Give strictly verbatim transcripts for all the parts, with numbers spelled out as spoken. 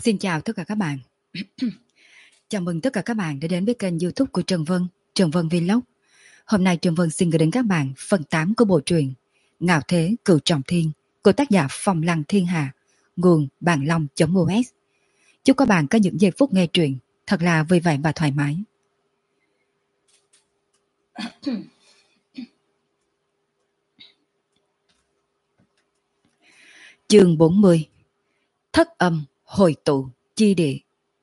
Xin chào tất cả các bạn. Chào mừng tất cả các bạn đã đến với kênh YouTube của Trần Vân, Trần Vân Vlog. Hôm nay Trần Vân xin gửi đến các bạn phần tám của bộ truyện Ngạo Thế Cửu Trọng Thiên của tác giả Phong Lăng Thiên Hà, nguồn bạn long.us. Chúc các bạn có những giây phút nghe truyện thật là vui vẻ và thoải mái. Chương bốn mươi. Thất âm hồi tụ chi địa.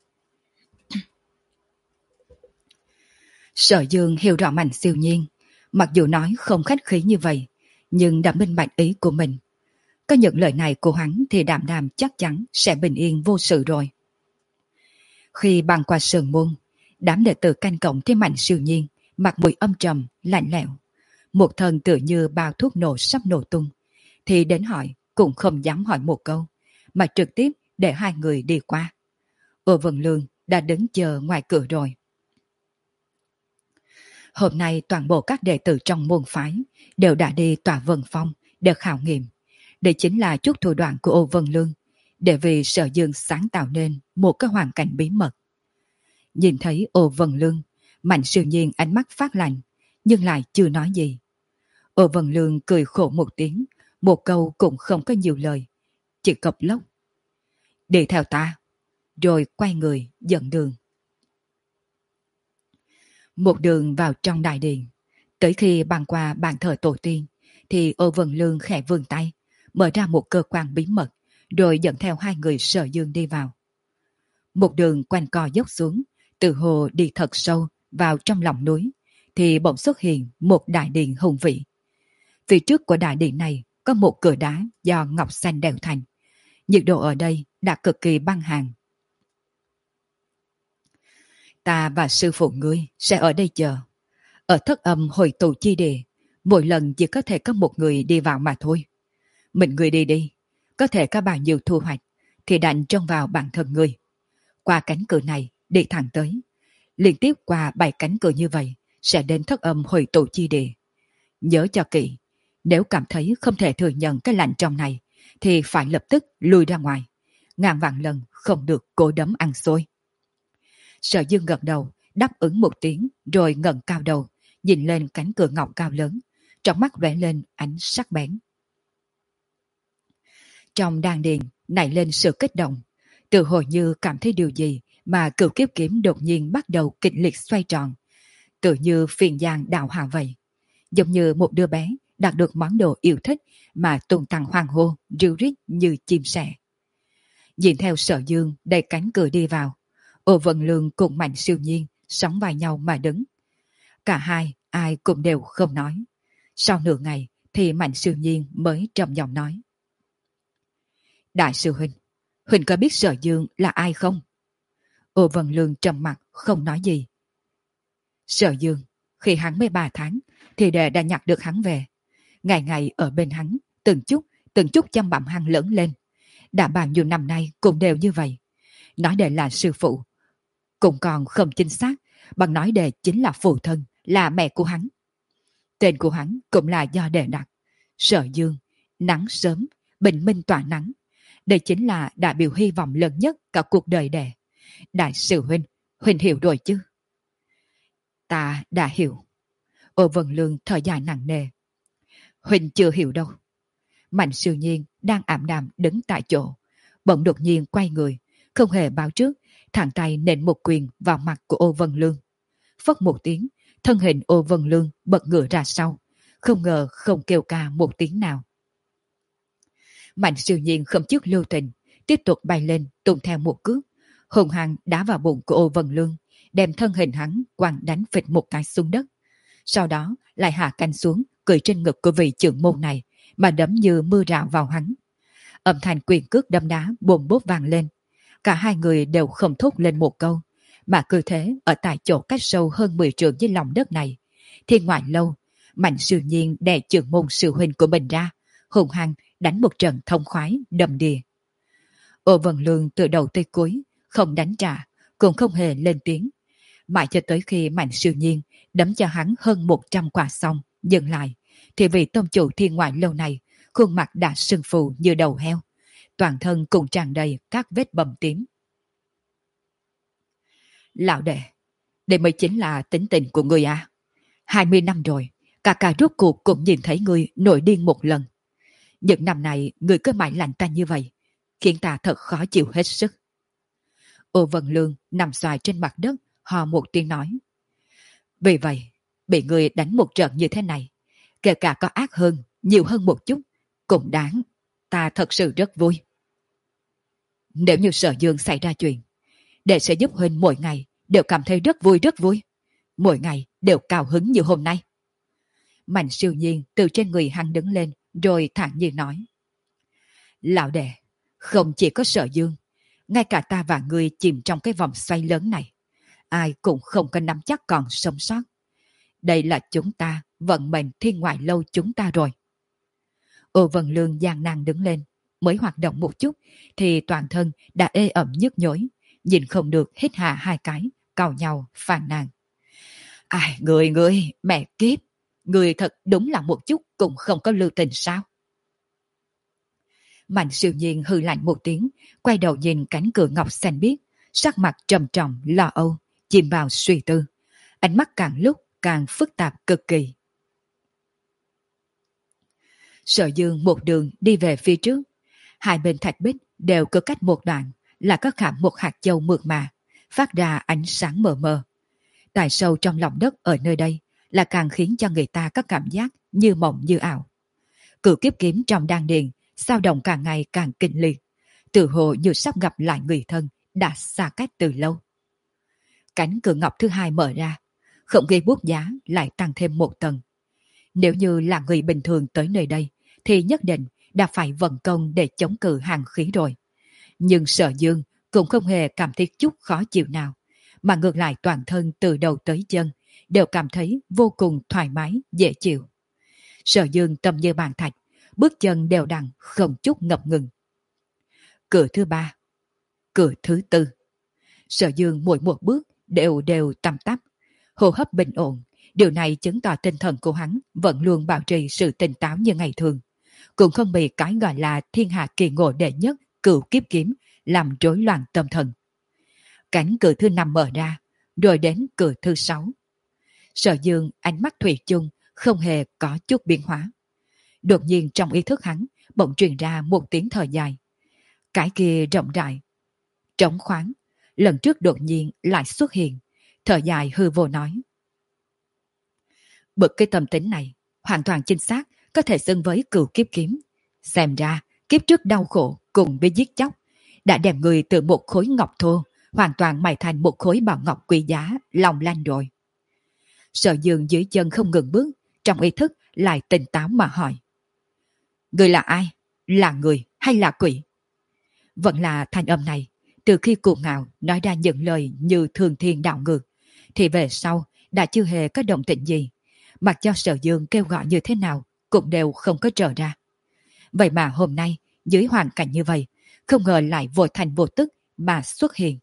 Sở Dương hiểu rõ Mạnh Siêu Nhiên, mặc dù nói không khách khí như vậy, nhưng đã minh bạch ý của mình. Có những lời này của hắn thì Đạm Đạm chắc chắn sẽ bình yên vô sự rồi. Khi băng qua sườn môn, đám đệ tử canh cổng thấy Mạnh Siêu Nhiên mặt mũi âm trầm, lạnh lẽo, một thân tựa như bao thuốc nổ sắp nổ tung, thì đến hỏi cũng không dám hỏi một câu, mà trực tiếp để hai người đi qua. Ô Vân Lương đã đứng chờ ngoài cửa rồi. Hôm nay toàn bộ các đệ tử trong môn phái đều đã đi tòa Vân Phong để khảo nghiệm. Đây chính là chút thủ đoạn của Ô Vân Lương, để vì Sở Dương sáng tạo nên một cái hoàn cảnh bí mật. Nhìn thấy Ô Vân Lương, Mạnh Siêu Nhiên ánh mắt phát lạnh, nhưng lại chưa nói gì. Ô Vân Lương cười khổ một tiếng, một câu cũng không có nhiều lời, chỉ cộc lốc. Đi theo ta, rồi quay người dẫn đường. Một đường vào trong đại điện, tới khi băng qua bàn thờ tổ tiên, thì Ô Vân Lương khẽ vươn tay, mở ra một cơ quan bí mật, rồi dẫn theo hai người Sở Dương đi vào. Một đường quanh co dốc xuống, từ hồ đi thật sâu vào trong lòng núi, thì bỗng xuất hiện một đại điện hùng vĩ. Phía trước của đại điện này có một cửa đá do ngọc xanh đèo thành. Nhiệt độ ở đây đã cực kỳ băng hàn. Ta và sư phụ ngươi sẽ ở đây chờ. Ở thất âm hồi tụ chi địa, mỗi lần chỉ có thể có một người đi vào mà thôi. Mình ngươi đi đi, có thể có bao nhiêu thu hoạch thì đành trông vào bản thân ngươi. Qua cánh cửa này đi thẳng tới, liên tiếp qua bảy cánh cửa như vậy sẽ đến thất âm hồi tụ chi địa. Nhớ cho kỹ, nếu cảm thấy không thể thừa nhận cái lạnh trong này thì phải lập tức lui ra ngoài. Ngàn vạn lần không được cố đấm ăn xôi. Sở Dương gật đầu, đáp ứng một tiếng, rồi ngẩng cao đầu, nhìn lên cánh cửa ngọc cao lớn, trong mắt lóe lên ánh sắc bén. Trong đan điền nảy lên sự kích động, tự hồ như cảm thấy điều gì mà cửu kiếp kiếm đột nhiên bắt đầu kịch liệt xoay tròn, tự như phiền giang đào hà vậy, giống như một đứa bé đạt được món đồ yêu thích mà tung tăng hoang hô, ríu rít như chim sẻ. Nhìn theo Sở Dương đẩy cánh cửa đi vào, Ô Vân Lương cùng Mạnh Siêu Nhiên sóng vai nhau mà đứng. Cả hai ai cũng đều không nói. Sau nửa ngày thì Mạnh Siêu Nhiên mới trầm giọng nói: Đại sư huynh, huynh có biết Sở Dương là ai không? Ô Vân Lương trầm mặt không nói gì. Sở Dương, khi hắn mới ba tháng thì đệ đã nhặt được hắn về. Ngày ngày ở bên hắn, từng chút từng chút chăm bặm hắn lớn lên. Đã bao nhiêu năm nay cũng đều như vậy. Nói đệ là sư phụ cũng còn không chính xác, bằng nói đệ chính là phụ thân, là mẹ của hắn. Tên của hắn cũng là do đệ đặt, Sở Dương, nắng sớm, bình minh tỏa nắng. Đây chính là đại biểu hy vọng lớn nhất cả cuộc đời đệ. Đại sư huynh, huynh hiểu rồi chứ? Ta đã hiểu. Ô Vân Lương thở dài nặng nề. Huynh chưa hiểu đâu. Mạnh Siêu Nhiên đang ảm đạm đứng tại chỗ, bỗng đột nhiên quay người, không hề báo trước, thẳng tay nện một quyền vào mặt của Ô Vân Lương. Phất một tiếng, thân hình Ô Vân Lương bật ngửa ra sau, không ngờ không kêu ca một tiếng nào. Mạnh Siêu Nhiên không chút lưu tình, tiếp tục bay lên tung theo một cước, hùng hăng đá vào bụng của Ô Vân Lương, đem thân hình hắn quăng đánh phịch một cái xuống đất. Sau đó lại hạ cánh xuống, cười trên ngực của vị trưởng môn này mà đấm như mưa rào vào hắn. Âm thanh quyền cước đấm đá bồn bốt vang lên. Cả hai người đều không thốt lên một câu, mà cứ thế ở tại chỗ cách sâu hơn mười trượng dưới lòng đất này. Thì ngoại lâu, Mạnh Siêu Nhiên đè trưởng môn sư huynh của mình ra, hùng hăng đánh một trận thông khoái đầm đìa. Ô Vân Lương từ đầu tới cuối không đánh trả, cũng không hề lên tiếng, mãi cho tới khi Mạnh Siêu Nhiên đấm cho hắn hơn một trăm quả xong dừng lại, thì vị tông chủ thiên ngoại lâu này khuôn mặt đã sưng phù như đầu heo, toàn thân cũng tràn đầy các vết bầm tím. Lão đệ, đây mới chính là tính tình của người à. Hai mươi năm rồi, cả cả rốt cuộc cũng nhìn thấy người nổi điên một lần. Những năm này người cứ mãi lạnh ta như vậy, khiến ta thật khó chịu hết sức. Ô Vân Lương nằm xoài trên mặt đất, hò một tiếng nói. Vì vậy, bị người đánh một trận như thế này, kể cả có ác hơn, nhiều hơn một chút, cũng đáng. Ta thật sự rất vui. Nếu như Sở Dương xảy ra chuyện, đệ sẽ giúp huynh mỗi ngày đều cảm thấy rất vui rất vui. Mỗi ngày đều cao hứng như hôm nay. Mạnh Siêu Nhiên từ trên người hắn đứng lên, rồi thản nhiên nói. Lão đệ, không chỉ có Sở Dương, ngay cả ta và ngươi chìm trong cái vòng xoay lớn này, ai cũng không có nắm chắc còn sống sót. Đây là chúng ta, vận mệnh thiên ngoại lâu chúng ta rồi. Ô Vân Lương gian nan đứng lên, mới hoạt động một chút, thì toàn thân đã ê ẩm nhức nhối, nhìn không được hít hà hai cái, cào nhau, phàn nàn. Ai, người, người, mẹ kiếp, người thật đúng là một chút cũng không có lưu tình sao? Mạnh Siêu Nhiên hừ lạnh một tiếng, quay đầu nhìn cánh cửa ngọc xanh biếc, sắc mặt trầm trọng, lo âu, chìm vào suy tư. Ánh mắt càng lúc càng phức tạp cực kỳ. Sở Dương một đường đi về phía trước. Hai bên thạch bích đều có cách một đoạn, là có khảm một hạt châu mượt mà, phát ra ánh sáng mờ mờ. Tại sâu trong lòng đất ở nơi đây là càng khiến cho người ta có cảm giác như mộng như ảo. Cửu kiếp kiếm trong đan điền dao động càng ngày càng kinh liệt, tự hồ như sắp gặp lại người thân đã xa cách từ lâu. Cánh cửa ngọc thứ hai mở ra, không khí buốt giá lại tăng thêm một tầng. Nếu như là người bình thường tới nơi đây, thì nhất định đã phải vận công để chống cự hàng khí rồi. Nhưng Sở Dương cũng không hề cảm thấy chút khó chịu nào, mà ngược lại toàn thân từ đầu tới chân đều cảm thấy vô cùng thoải mái, dễ chịu. Sở Dương tâm như bàn thạch, bước chân đều đặn, không chút ngập ngừng. Cửa thứ ba, cửa thứ tư. Sở Dương mỗi một bước đều đều tăm tắp, hô hấp bình ổn. Điều này chứng tỏ tinh thần của hắn vẫn luôn bảo trì sự tỉnh táo như ngày thường, cũng không bị cái gọi là thiên hạ kỳ ngộ đệ nhất cửu kiếp kiếm làm rối loạn tâm thần. Cánh cửa thứ năm mở ra, rồi đến cửa thứ sáu. Sở Dương ánh mắt thủy chung không hề có chút biến hóa. Đột nhiên trong ý thức hắn bỗng truyền ra một tiếng thở dài. Cái kia rộng rãi, trống khoáng, lần trước đột nhiên lại xuất hiện, thở dài hư vô nói. Bực cái tâm tính này, hoàn toàn chính xác, có thể xưng với cửu kiếp kiếm. Xem ra, kiếp trước đau khổ cùng với giết chóc, đã đem người từ một khối ngọc thô, hoàn toàn mài thành một khối bảo ngọc quý giá, lòng lanh rồi. Sở Dương dưới chân không ngừng bước, trong ý thức lại tỉnh táo mà hỏi. Người là ai? Là người hay là quỷ? Vẫn là thanh âm này, từ khi cuồng ngạo nói ra những lời như thường thiên đạo ngược, thì về sau đã chưa hề có động tĩnh gì, mặc cho Sở Dương kêu gọi như thế nào cũng đều không có trở ra. Vậy mà hôm nay, dưới hoàn cảnh như vậy, không ngờ lại vô thành vô tức mà xuất hiện.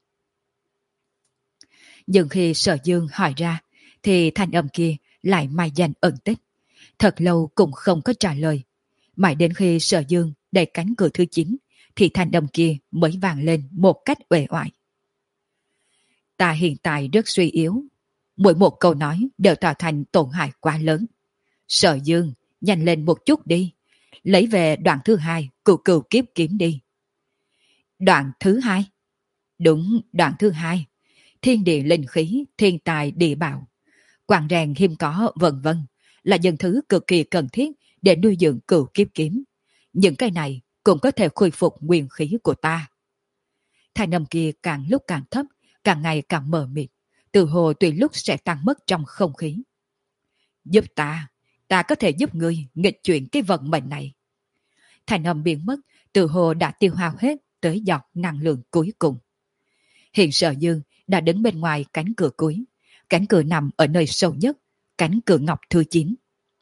Nhưng khi Sở Dương hỏi ra, thì thanh âm kia lại mai danh ẩn tích. Thật lâu cũng không có trả lời. Mãi đến khi Sở Dương đẩy cánh cửa thứ chín, thì thanh âm kia mới vang lên một cách uể oải. Ta hiện tại rất suy yếu. Mỗi một câu nói đều tạo thành tổn hại quá lớn. Sở Dương, nhanh lên một chút đi. Lấy về đoạn thứ hai, cửu cửu kiếp kiếm đi. Đoạn thứ hai? Đúng, đoạn thứ hai. Thiên địa linh khí, thiên tài địa bảo, quạng rèn hiếm có, vân vân, là những thứ cực kỳ cần thiết để nuôi dưỡng cửu kiếp kiếm. Những cái này cũng có thể khôi phục nguyên khí của ta. Thanh âm kia càng lúc càng thấp, càng ngày càng mờ mịt, từ hồ tùy lúc sẽ tan mất trong không khí. Giúp ta, ta có thể giúp ngươi nghịch chuyển cái vận mệnh này. Thanh âm biến mất, từ hồ đã tiêu hao hết tới giọt năng lượng cuối cùng. Hiện Sở Dương đã đứng bên ngoài cánh cửa cuối. Cánh cửa nằm ở nơi sâu nhất, cánh cửa ngọc thứ chín.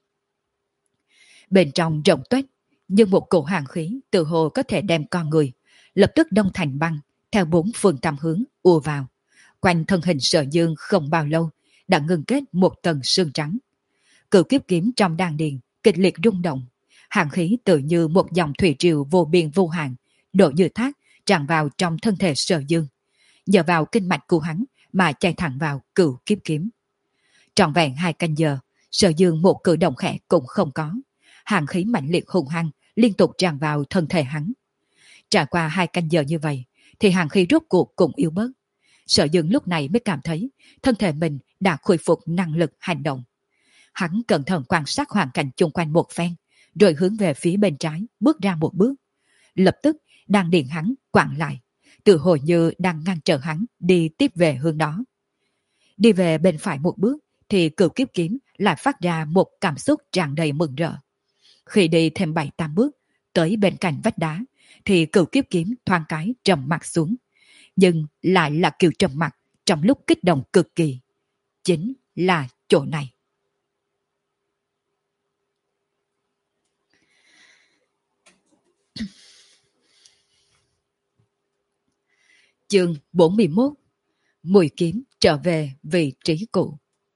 Bên trong rộng tuếch, nhưng một cổ hàng khí từ hồ có thể đem con người lập tức đông thành băng, theo bốn phương tam hướng ùa vào. Quanh thân hình Sở Dương không bao lâu đã ngưng kết một tầng sương trắng. Cửu kiếp kiếm trong đan điền kịch liệt rung động, hàng khí tự như một dòng thủy triều vô biên vô hạn, đổ như thác tràn vào trong thân thể Sở Dương. Nhờ vào kinh mạch của hắn mà chạy thẳng vào Cửu Kiếp Kiếm. Trọn vẹn hai canh giờ, Sở Dương một cử động khẽ cũng không có. Hàn khí mạnh liệt hùng hăng liên tục tràn vào thân thể hắn. Trải qua hai canh giờ như vậy, thì hàn khí rốt cuộc cũng yếu bớt. Sở Dương lúc này mới cảm thấy thân thể mình đã khôi phục năng lực hành động. Hắn cẩn thận quan sát hoàn cảnh chung quanh một phen, rồi hướng về phía bên trái bước ra một bước. Lập tức đang điện hắn quặn lại, tự hồi như đang ngăn trở hắn đi tiếp về hướng đó. Đi về bên phải một bước thì Cửu Kiếp Kiếm lại phát ra một cảm xúc tràn đầy mừng rỡ. Khi đi thêm bảy tám bước tới bên cạnh vách đá thì Cửu Kiếp Kiếm thoáng cái trầm mặt xuống, nhưng lại là kiểu trầm mặt trong lúc kích động cực kỳ. Chính là chỗ này. Chương bốn mươi mốt. Mùi kiếm trở về vị trí cũ.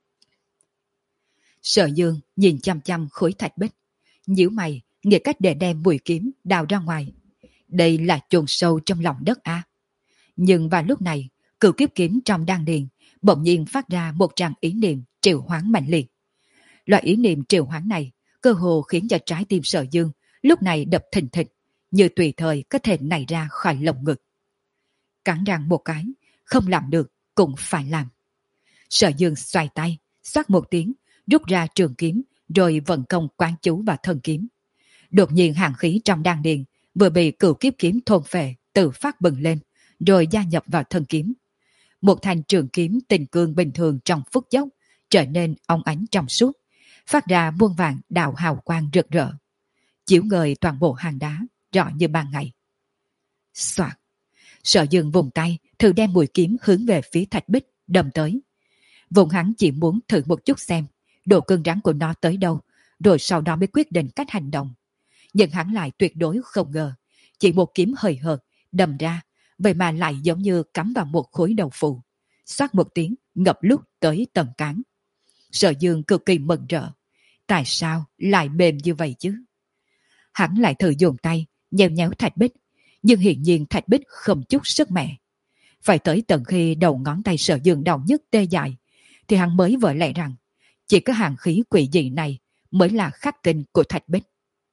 Sở Dương nhìn chăm chăm khối thạch bích, nhíu mày nghĩ cách để đem mùi kiếm đào ra ngoài. Đây là chôn sâu trong lòng đất à? Nhưng vào lúc này, Cửu Kiếp Kiếm trong đan điền bỗng nhiên phát ra một tràng ý niệm triệu hoán mạnh liệt. Loại ý niệm triệu hoán này cơ hồ khiến cho trái tim Sở Dương lúc này đập thình thịch, như tùy thời có thể nảy ra khỏi lồng ngực. Cắn răng một cái, không làm được cũng phải làm. Sở Dương xoay tay, xoát một tiếng, rút ra trường kiếm, rồi vận công quán chú vào thân kiếm. Đột nhiên hàn khí trong đan điền vừa bị Cửu Kiếp Kiếm thôn phệ tự phát bừng lên, rồi gia nhập vào thân kiếm. Một thanh trường kiếm tình cương bình thường trong phút chốc trở nên óng ánh trong suốt, phát ra muôn vàng đạo hào quang rực rỡ, chiếu ngời toàn bộ hang đá rõ như ban ngày. Soạt, Sở Dương vùng tay thử đem mũi kiếm hướng về phía thạch bích đâm tới. Vùng hắn chỉ muốn thử một chút xem độ cứng rắn của nó tới đâu, rồi sau đó mới quyết định cách hành động. Nhưng hắn lại tuyệt đối không ngờ, chỉ một kiếm hời hợt đâm ra, vậy mà lại giống như cắm vào một khối đầu phụ, xoát một tiếng ngập lúc tới tầng cán. Sở Dương cực kỳ mừng rỡ. Tại sao lại mềm như vậy chứ? Hắn lại thử dùng tay nhéo nhéo thạch bích, nhưng hiển nhiên thạch bích không chút sức mẻ. Phải tới tận khi đầu ngón tay Sở Dương đau nhức tê dại, thì hắn mới vỡ lẽ rằng chỉ có hàn khí quỷ dị này mới là khắc tinh của thạch bích.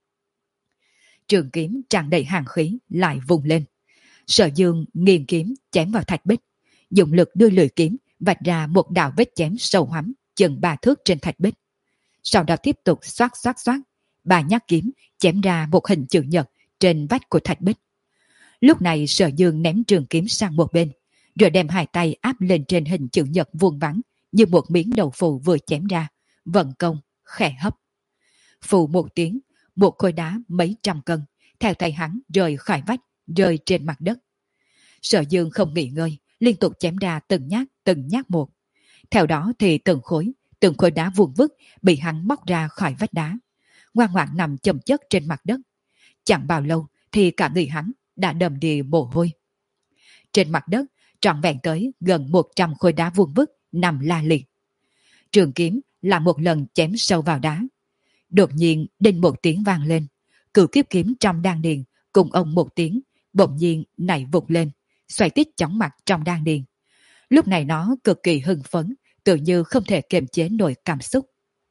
Trường kiếm tràn đầy hàn khí lại vùng lên. Sở Dương nghiêng kiếm chém vào thạch bích, dùng lực đưa lưỡi kiếm vạch ra một đạo vết chém sâu hoắm chừng ba thước trên thạch bích. Sau đó tiếp tục xoát xoát xoát, ba nhát kiếm chém ra một hình chữ nhật trên vách của thạch bích. Lúc này Sở Dương ném trường kiếm sang một bên, rồi đem hai tay áp lên trên hình chữ nhật vuông vắn như một miếng đầu phù vừa chém ra, vận công khẽ hấp. Phù một tiếng, một khối đá mấy trăm cân theo tay hắn rơi khỏi vách, rơi trên mặt đất. Sở Dương không nghỉ ngơi, liên tục chém ra từng nhát từng nhát một. Theo đó thì từng khối, từng khối đá vuông vức bị hắn móc ra khỏi vách đá, ngoan ngoãn nằm chồng chất trên mặt đất. Chẳng bao lâu thì cả người hắn đã đầm đìa mồ hôi. Trên mặt đất trọn vẹn tới gần một trăm khối đá vuông vức nằm la liệt. Trường kiếm là một lần chém sâu vào đá. Đột nhiên đinh một tiếng vang lên, Cửu Kiếp Kiếm trong đan điền cùng ông một tiếng bỗng nhiên nảy vụt lên, xoay tít chóng mặt trong đan điền. Lúc này nó cực kỳ hưng phấn, tự như không thể kiềm chế nổi cảm xúc.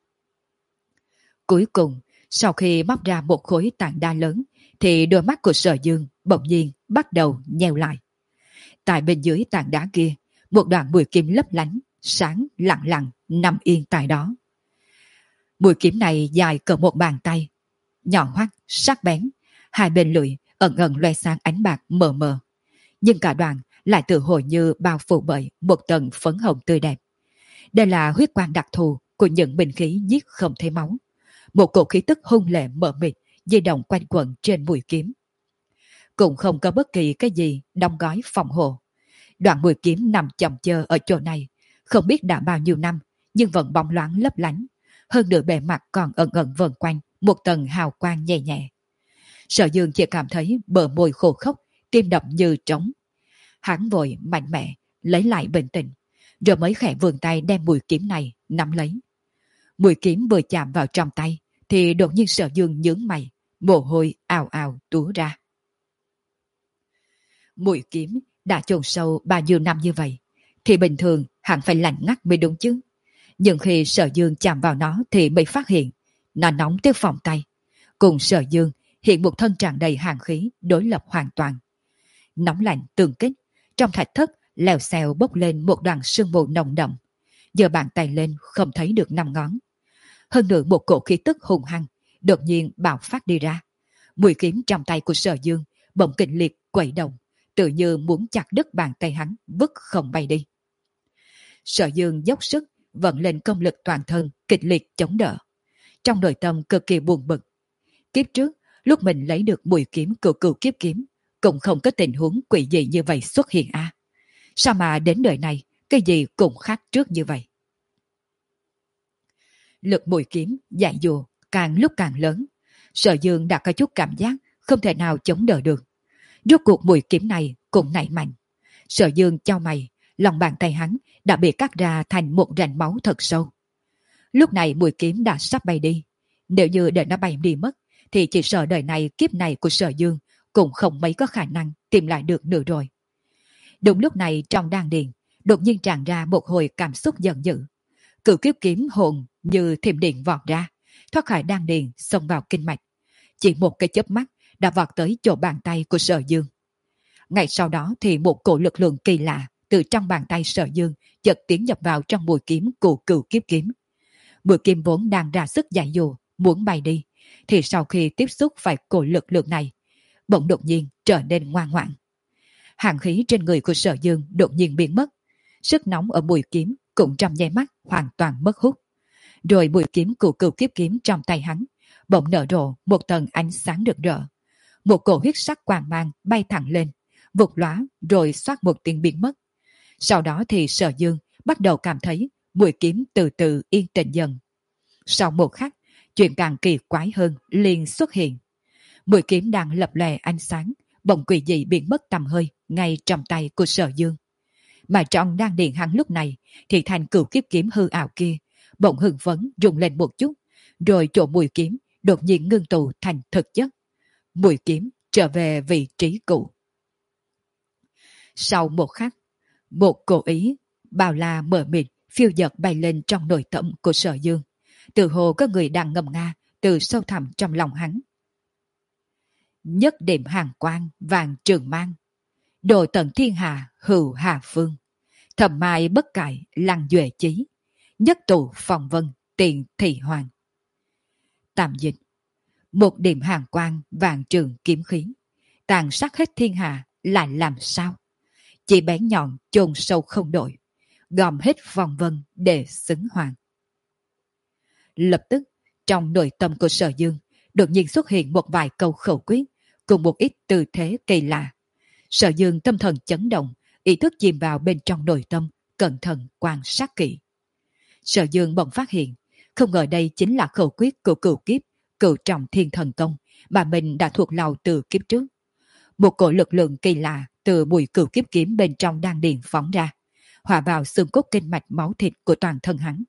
Cuối cùng, sau khi móc ra một khối tảng đá lớn, thì đôi mắt của Sở Dương bỗng nhiên bắt đầu nheo lại. Tại bên dưới tảng đá kia, một đoạn mũi kiếm lấp lánh, sáng lặng lặng nằm yên tại đó. Mũi kiếm này dài cỡ một bàn tay, nhọn hoắt, sắc bén, hai bên lưỡi ẩn ẩn loe sáng ánh bạc mờ mờ, nhưng cả đoạn lại tự hồ như bao phủ bởi một tầng phấn hồng tươi đẹp. Đây là huyết quang đặc thù của những binh khí giết không thấy máu. Một cổ khí tức hung lệ mờ mịt di động quanh quẩn trên mũi kiếm. Cũng không có bất kỳ cái gì đóng gói phòng hộ. Đoạn mũi kiếm nằm chồng chờ ở chỗ này, không biết đã bao nhiêu năm, nhưng vẫn bóng loáng lấp lánh. Hơn nửa bề mặt còn ẩn ẩn vần quanh một tầng hào quang nhẹ nhẹ. Sở Dương chỉ cảm thấy bờ môi khô khốc, tim đập như trống. Hắn vội mạnh mẽ lấy lại bình tĩnh, rồi mới khẽ vươn tay đem mũi kiếm này nắm lấy. Mũi kiếm vừa chạm vào trong tay thì đột nhiên Sở Dương nhướng mày, mồ hôi ào ào túa ra. Mũi kiếm đã chôn sâu bao nhiêu năm như vậy, thì bình thường hẳn phải lạnh ngắt mới đúng chứ. Nhưng khi Sở Dương chạm vào nó thì mới phát hiện nó nóng tới phòng tay. Cùng Sở Dương hiện một thân tràn đầy hàn khí đối lập hoàn toàn. Nóng lạnh tương kích, trong thạch thất lèo xèo bốc lên một đoàn sương mù nồng đậm. Giơ bàn tay lên không thấy được năm ngón. Hơn nữa một cổ khí tức hùng hăng đột nhiên bạo phát đi ra. Mũi kiếm trong tay của Sở Dương bỗng kịch liệt quẩy động, tự như muốn chặt đứt bàn tay hắn vứt không bay đi. Sở Dương dốc sức vận lên công lực toàn thân kịch liệt chống đỡ. Trong nội tâm cực kỳ buồn bực. Kiếp trước, lúc mình lấy được mũi kiếm cửu cửu kiếp kiếm, cũng không có tình huống quỷ dị như vậy xuất hiện à. Sao mà đến đời này, cái gì cũng khác trước như vậy. Lực mũi kiếm dại dùa càng lúc càng lớn. Sở Dương đã có chút cảm giác không thể nào chống đỡ được. Rốt cuộc mũi kiếm này cũng nảy mạnh. Sở Dương chau mày, lòng bàn tay hắn đã bị cắt ra thành một rãnh máu thật sâu. Lúc này mũi kiếm đã sắp bay đi. Nếu như để nó bay đi mất, thì chỉ sợ đời này kiếp này của Sở Dương cũng không mấy có khả năng tìm lại được nữa rồi. Đúng lúc này trong đan điền đột nhiên tràn ra một hồi cảm xúc giận dữ. Cửu kiếp kiếm hồn như thiểm điện vọt ra, thoát khỏi đan điền xông vào kinh mạch. Chỉ một cái chớp mắt đã vọt tới chỗ bàn tay của Sở Dương. Ngay sau đó thì một cổ lực lượng kỳ lạ từ trong bàn tay Sở Dương chợt tiến nhập vào trong mũi kiếm của cửu kiếp kiếm. Mũi kiếm vốn đang ra sức giải dụ muốn bay đi, thì sau khi tiếp xúc phải cổ lực lượng này, bỗng đột nhiên trở nên ngoan ngoãn. Hàn khí trên người của Sở Dương đột nhiên biến mất, sức nóng ở mũi kiếm cũng trong nháy mắt hoàn toàn mất hút. Rồi mũi kiếm của cửu kiếp kiếm trong tay hắn bỗng nở rộ một tầng ánh sáng rực rỡ. Một cổ huyết sắc quang mang bay thẳng lên, vụt lóa rồi xoát một tiếng biến mất. Sau đó thì Sở Dương bắt đầu cảm thấy mũi kiếm từ từ yên tĩnh dần. Sau một khắc, chuyện càng kỳ quái hơn liền xuất hiện. Mũi kiếm đang lập lòe ánh sáng, bỗng quỷ dị biến mất tầm hơi ngay trong tay của Sở Dương. Mà trong đan điền hắn lúc này thì thành cửu kiếp kiếm hư ảo kia bỗng hưng phấn rung lên một chút, rồi chỗ mũi kiếm đột nhiên ngưng tụ thành thực chất. Mũi kiếm trở về vị trí cũ. Sau một khắc, một cổ ý bao la mờ mịt phiêu dật bay lên trong nội tâm của Sở Dương. Từ hồ có người đang ngầm nga từ sâu thẳm trong lòng hắn. Nhất điểm hàng quang vàng trường mang, đồ tận thiên hà hữu hà phương, thầm mai bất cải lăng duệ chí, nhất tụ phòng vân tiền thị hoàng. Tạm dịch: một điểm hàng quang vàng trường kiếm khí, tàn sát hết thiên hà lại làm sao? Chỉ bén nhọn chôn sâu không đổi, gom hết vòng vân để xứng hoàng. Lập tức trong nội tâm của Sở Dương đột nhiên xuất hiện một vài câu khẩu quyết cùng một ít tư thế kỳ lạ. Sở Dương tâm thần chấn động, ý thức chìm vào bên trong nội tâm, cẩn thận quan sát kỹ. Sở Dương bỗng phát hiện, không ngờ đây chính là khẩu quyết của cửu kiếp, cửu trọng thiên thần công mà mình đã thuộc lòng từ kiếp trước. Một cổ lực lượng kỳ lạ từ bùi cửu kiếp kiếm bên trong đan điền phóng ra, hòa vào xương cốt kinh mạch máu thịt của toàn thân hắn.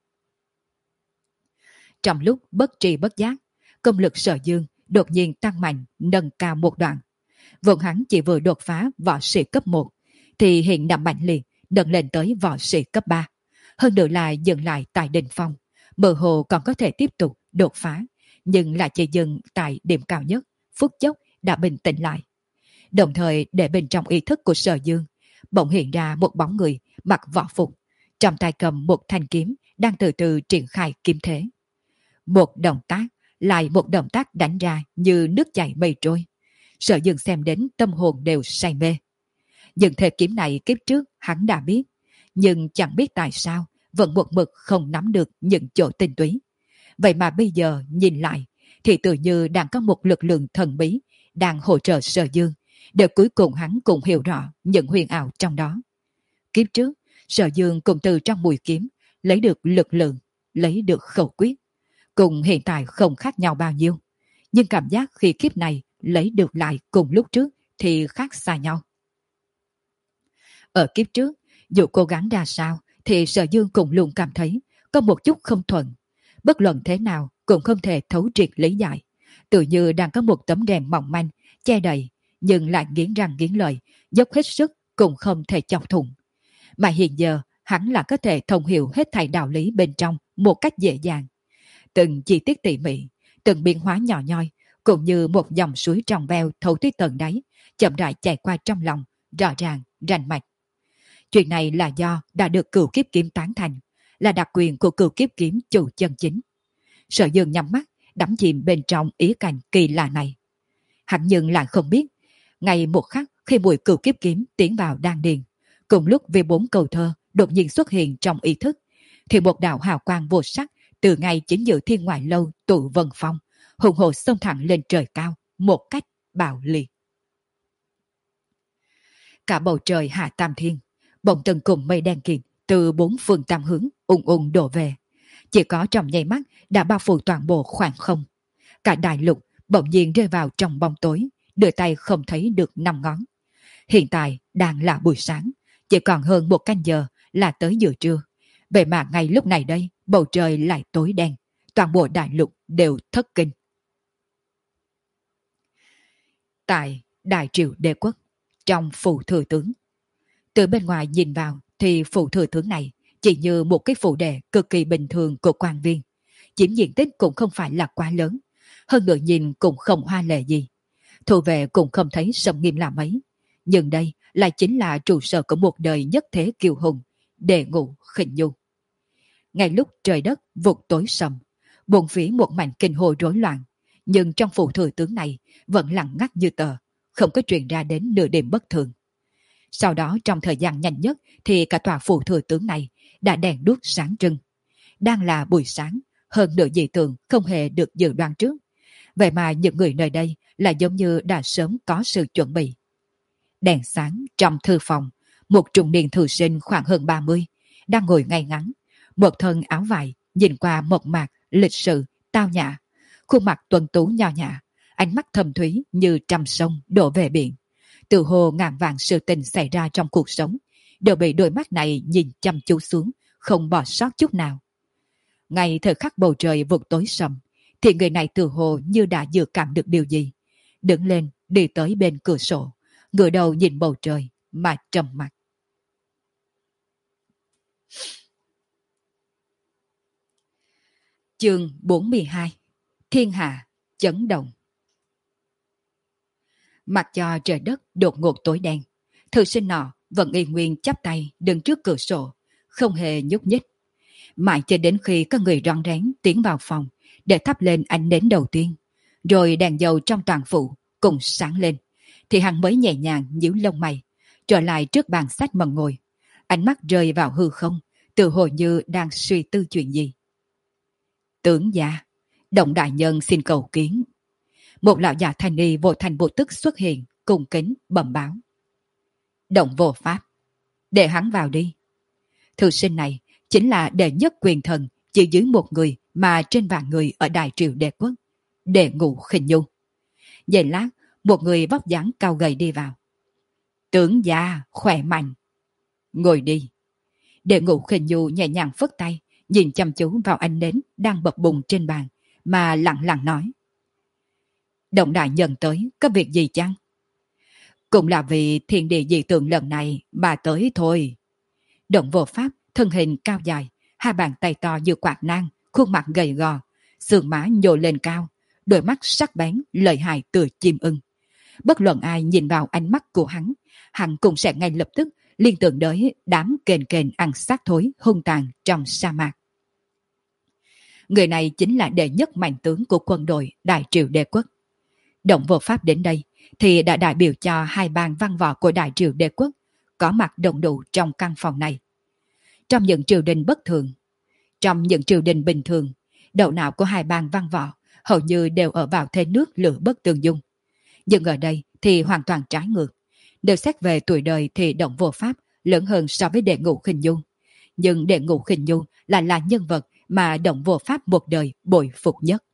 Trong lúc bất tri bất giác, công lực Sở Dương đột nhiên tăng mạnh, nâng cao một đoạn. Vốn hắn chỉ vừa đột phá võ sĩ cấp một, thì hiện nằm mạnh liệt nâng lên tới võ sĩ cấp ba. Hơn nữa là dừng lại tại đỉnh phong, mơ hồ còn có thể tiếp tục đột phá, nhưng lại chỉ dừng tại điểm cao nhất, phút chốc đã bình tĩnh lại. Đồng thời để bên trong ý thức của Sở Dương bỗng hiện ra một bóng người mặc võ phục, trong tay cầm một thanh kiếm đang từ từ triển khai kiếm thế. Một động tác lại một động tác đánh ra như nước chảy mây trôi. Sở Dương xem đến tâm hồn đều say mê. Nhưng thế kiếm này kiếp trước hắn đã biết, nhưng chẳng biết tại sao vẫn một mực không nắm được những chỗ tinh túy. Vậy mà bây giờ nhìn lại thì tự như đang có một lực lượng thần bí đang hỗ trợ Sở Dương, để cuối cùng hắn cũng hiểu rõ những huyền ảo trong đó. Kiếp trước, Sở Dương cũng từ trong mũi kiếm lấy được lực lượng, lấy được khẩu quyết. Cùng hiện tại không khác nhau bao nhiêu, nhưng cảm giác khi kiếp này lấy được lại cùng lúc trước thì khác xa nhau. Ở kiếp trước, dù cố gắng ra sao thì Sở Dương cũng luôn cảm thấy có một chút không thuận. Bất luận thế nào cũng không thể thấu triệt lý giải. Tự như đang có một tấm rèm mỏng manh che đậy, nhưng lại nghiến răng nghiến lợi, dốc hết sức cũng không thể chọc thủng. mà hiện giờ hắn là có thể thông hiểu hết thảy đạo lý bên trong một cách dễ dàng. Từng chi tiết tỉ mỉ, từng biến hóa nhỏ nhoi, cũng như một dòng suối trong veo thấu tới tận đáy, chậm rãi chảy qua trong lòng, rõ ràng, rành mạch. Chuyện này là do đã được cửu kiếp kiếm tán thành, là đặc quyền của cửu kiếp kiếm chủ chân chính. Sở Dương nhắm mắt, đắm chìm bên trong ý cảnh kỳ lạ này. Hắn nhưng lại không biết, ngay một khắc khi mùi cửu kiếp kiếm tiến vào đan điền, cùng lúc vì bốn câu thơ đột nhiên xuất hiện trong ý thức, thì một đạo hào quang vô sắc từ ngay chính giữa thiên ngoại lâu tụ vân phong, hùng hồ xông thẳng lên trời cao, một cách bạo liệt. Cả bầu trời hạ tam thiên, bỗng từng cùng mây đen kịt từ bốn phương tám hướng ung ung đổ về. Chỉ có trong nháy mắt đã bao phủ toàn bộ khoảng không. Cả đại lục bỗng nhiên rơi vào trong bóng tối, đưa tay không thấy được năm ngón. Hiện tại đang là buổi sáng, chỉ còn hơn một canh giờ là tới giữa trưa. Vậy mà ngay lúc này đây, bầu trời lại tối đen, toàn bộ đại lục đều thất kinh. Tại Đại Triều Đế Quốc, trong phủ thừa tướng, từ bên ngoài nhìn vào thì phủ thừa tướng này chỉ như một cái phủ đệ cực kỳ bình thường của quan viên. Chiếm diện tích cũng không phải là quá lớn, hơn nữa nhìn cũng không hoa lệ gì. Thủ vệ cũng không thấy sầm nghiêm là mấy. Nhưng đây lại chính là trụ sở của một đời nhất thế kiêu hùng, Đệ Ngũ Khinh Nhu. Ngay lúc trời đất vụt tối sầm, bốn phía một mảnh kinh hồ rối loạn, nhưng trong phủ thừa tướng này vẫn lặng ngắt như tờ, không có truyền ra đến nửa đêm bất thường. Sau đó trong thời gian nhanh nhất thì cả tòa phủ thừa tướng này đã đèn đuốc sáng trưng. Đang là buổi sáng, hơn nửa dị tượng không hề được dự đoán trước. Vậy mà những người nơi đây là giống như đã sớm có sự chuẩn bị. Đèn sáng trong thư phòng, một trung niên thư sinh khoảng hơn ba mươi, đang ngồi ngay ngắn, một thân áo vải, nhìn qua mộc mạc, lịch sự, tao nhã, khuôn mặt tuấn tú nho nhã, ánh mắt thâm thúy như trăm sông đổ về biển. Từ hồ ngàn vạn sự tình xảy ra trong cuộc sống đều bị đôi mắt này nhìn chăm chú xuống, không bỏ sót chút nào. Ngay thời khắc bầu trời vụt tối sầm, thì người này từ hồ như đã dự cảm được điều gì, đứng lên đi tới bên cửa sổ, ngửa đầu nhìn bầu trời mà trầm mặc. Chương bốn mươi hai. Thiên hạ chấn động. Mặc cho trời đất đột ngột tối đen, thư sinh nọ vẫn y nguyên chắp tay đứng trước cửa sổ, không hề nhúc nhích. Mãi cho đến khi có người rón rén tiến vào phòng để thắp lên ánh nến đầu tiên, rồi đèn dầu trong toàn phủ cùng sáng lên, thì hắn mới nhẹ nhàng nhíu lông mày, trở lại trước bàn sách mà ngồi, ánh mắt rơi vào hư không, tự hồ như đang suy tư chuyện gì. Tướng gia, Động đại nhân xin cầu kiến. Một lão già thanh y vô thành vô tức xuất hiện, cung kính bẩm báo. Động vô pháp, để hắn vào đi. Thư sinh này chính là đệ nhất quyền thần chỉ dưới một người mà trên vạn người ở Đại Triều Đế Quốc, Đệ Ngũ Khinh Nhu. Giây lát, một người vóc dáng cao gầy đi vào. Tướng gia khỏe mạnh, ngồi đi. Đệ Ngũ Khinh Nhu nhẹ nhàng phất tay, nhìn chăm chú vào ánh nến đang bập bùng trên bàn, mà lặng lặng nói. Động đại nhân tới, có việc gì chăng? Cũng là vì thiên địa dị tượng lần này mà tới thôi. Động vô pháp, thân hình cao dài, hai bàn tay to như quạt nang, khuôn mặt gầy gò, sườn má nhô lên cao, đôi mắt sắc bén, lợi hại tựa chim ưng. Bất luận ai nhìn vào ánh mắt của hắn, hắn cũng sẽ ngay lập tức liên tưởng đến đám kền kền ăn xác thối hung tàn trong sa mạc. Người này chính là đệ nhất mạnh tướng của quân đội Đại Triều Đế Quốc. Động vô pháp đến đây thì đã đại biểu cho hai bang văn võ của Đại Triều Đế Quốc có mặt đồng đủ trong căn phòng này. Trong những triều đình bất thường, trong những triều đình bình thường, đầu não của hai bang văn võ hầu như đều ở vào thế nước lửa bất tương dung. Nhưng ở đây thì hoàn toàn trái ngược. Nếu xét về tuổi đời thì Động vô pháp lớn hơn so với Đệ Ngũ Khinh Nhu. Nhưng Đệ Ngũ Khinh Nhu là là nhân vật mà Động vô pháp một đời bội phục nhất.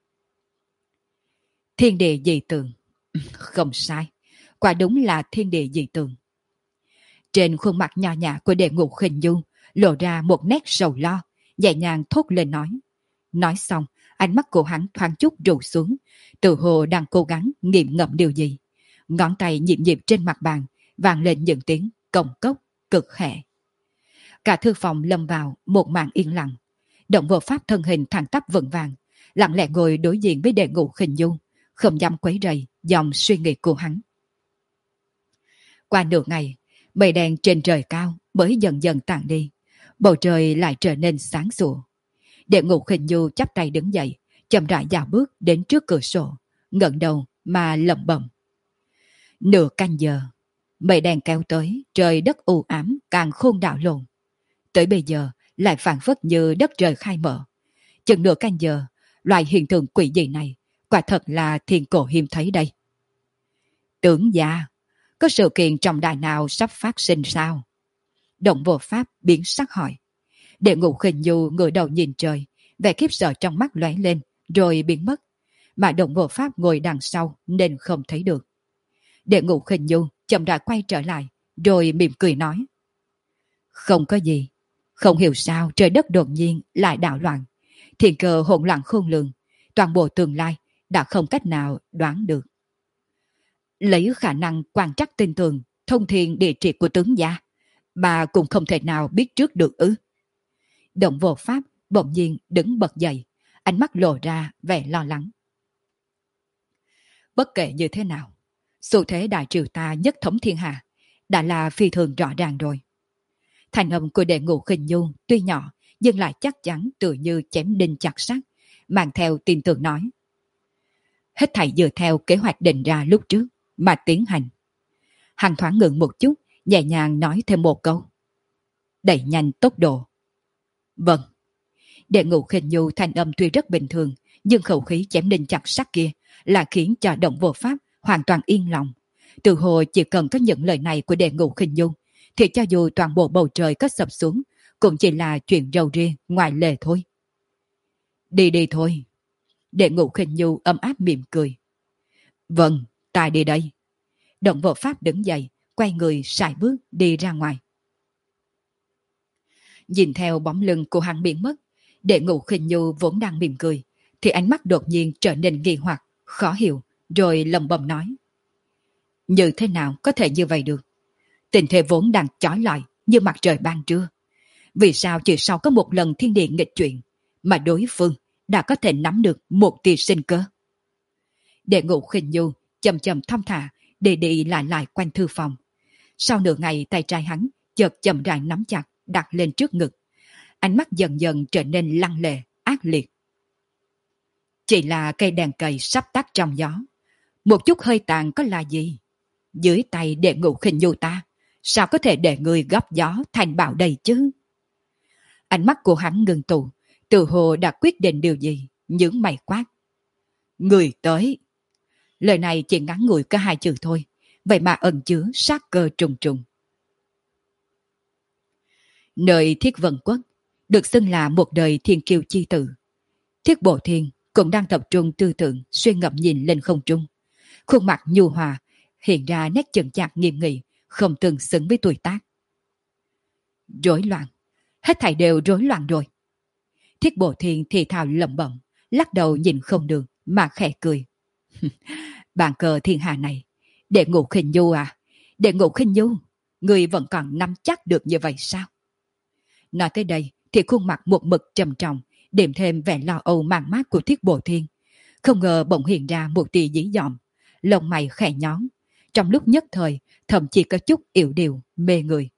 Thiên địa dị tượng. Không sai, quả đúng là thiên địa dị tượng. Trên khuôn mặt nho nhã của Đệ Ngũ Khinh Nhu lộ ra một nét sầu lo, nhẹ nhàng thốt lên nói. Nói xong, ánh mắt của hắn thoáng chút rủ xuống, tự hồ đang cố gắng nghiệm ngậm điều gì. Ngón tay nhịp nhịp trên mặt bàn, vang lên những tiếng cồng cốc cực hẹ. Cả thư phòng lâm vào một màn yên lặng. Động vô pháp thân hình thẳng tắp vững vàng, lặng lẽ ngồi đối diện với Đệ Ngũ Khinh Du, không dám quấy rầy dòng suy nghĩ của hắn. Qua nửa ngày, mây đen trên trời cao mới dần dần tàn đi, bầu trời lại trở nên sáng sủa. Đệ Ngũ Khinh Du chắp tay đứng dậy, chậm rãi dạo bước đến trước cửa sổ, ngẩng đầu mà lẩm bẩm. Nửa canh giờ, mây đen kéo tới, trời đất u ám càng khôn đảo lộn. Tới bây giờ lại phảng phất như đất trời khai mở. Chừng nửa canh giờ, loại hiện tượng quỷ dị này quả thật là thiên cổ hiếm thấy đây. Tưởng gia, có sự kiện trọng đại nào sắp phát sinh sao? Động vô pháp biến sắc hỏi. Đệ Ngũ Khinh Du ngửa đầu nhìn trời, vẻ khiếp sợ trong mắt lóe lên rồi biến mất, mà Động vô pháp ngồi đằng sau nên không thấy được. Đệ Ngũ Khinh Du chậm rãi quay trở lại rồi mỉm cười nói. Không có gì, không hiểu sao trời đất đột nhiên lại đảo loạn, thiên cơ hỗn loạn khôn lường, toàn bộ tương lai đã không cách nào đoán được. Lấy khả năng quan trắc tin tường, thông thiên địa trị của tướng gia, bà cũng không thể nào biết trước được ư? Động vô pháp bỗng nhiên đứng bật dậy, ánh mắt lộ ra vẻ lo lắng. Bất kể như thế nào, xu thế đại triều ta nhất thống thiên hạ đã là phi thường rõ ràng rồi. Thành âm của Đệ Ngũ Khinh Du tuy nhỏ nhưng lại chắc chắn tựa như chém đinh chặt sắt, mang theo tin tưởng nói. Hết thảy dựa theo kế hoạch định ra lúc trước mà tiến hành. Hắn thoáng ngừng một chút, nhẹ nhàng nói thêm một câu. Đẩy nhanh tốc độ. Vâng. Đệ Ngũ Khinh Du thành âm tuy rất bình thường, nhưng khẩu khí chém đinh chặt sắt kia là khiến cho Động vô pháp hoàn toàn yên lòng. Từ hồi chỉ cần có những lời này của Đệ Ngũ Khinh Du, thì cho dù toàn bộ bầu trời có sập xuống, cũng chỉ là chuyện râu ria ngoài lề thôi. Đi đi thôi. Đệ Ngũ Khinh Du ấm áp mỉm cười. Vâng, ta đi đây. Động vô pháp đứng dậy, quay người sải bước đi ra ngoài. Nhìn theo bóng lưng của hắn biến mất, Đệ Ngũ Khinh Du vốn đang mỉm cười, thì ánh mắt đột nhiên trở nên nghi hoặc, khó hiểu, rồi lẩm bẩm nói. Như thế nào có thể như vậy được? Tình thế vốn đang chói lọi như mặt trời ban trưa. Vì sao chỉ sau có một lần thiên địa nghịch chuyển mà đối phương đã có thể nắm được một tia sinh cơ? Đệ Ngũ Khinh Du chậm chậm thong thả đi đi lại lại quanh thư phòng. Sau nửa ngày tay trái hắn chợt chậm rãi nắm chặt đặt lên trước ngực. Ánh mắt dần dần trở nên lăng lệ, ác liệt. Chỉ là cây đèn cầy sắp tắt trong gió. Một chút hơi tàn có là gì? Dưới tay Đệ Ngũ Khinh Du ta, sao có thể để người góp gió thành bão đầy chứ? Ánh mắt của hắn ngừng tụ, tự hồ đã quyết định điều gì, những mày quát. Người tới. Lời này chỉ ngắn ngủi có hai chữ thôi, vậy mà ẩn chứa sát cơ trùng trùng. Nơi Thiết Vân Quốc được xưng là một đời thiên kiêu chi tử. Thiết Bộ Thiên cũng đang tập trung tư tưởng suy ngẫm nhìn lên không trung. Khuôn mặt nhu hòa hiện ra nét chững chạc nghiêm nghị, không tương xứng với tuổi tác. Rối loạn, hết thảy đều rối loạn rồi. Thiết Bộ Thiên thì thào lẩm bẩm, lắc đầu nhìn không được mà khẽ cười. Bàn cờ thiên hạ này, Đệ Ngũ Khinh Du à, Đệ Ngũ Khinh Du, người vẫn còn nắm chắc được như vậy sao? Nói tới đây thì khuôn mặt một mực trầm trọng, điểm thêm vẻ lo âu màng mát của Thiết Bộ Thiên. Không ngờ bỗng hiện ra một tia dí dỏm, lông mày khẽ nhón, trong lúc nhất thời thậm chí có chút yểu điệu mê người.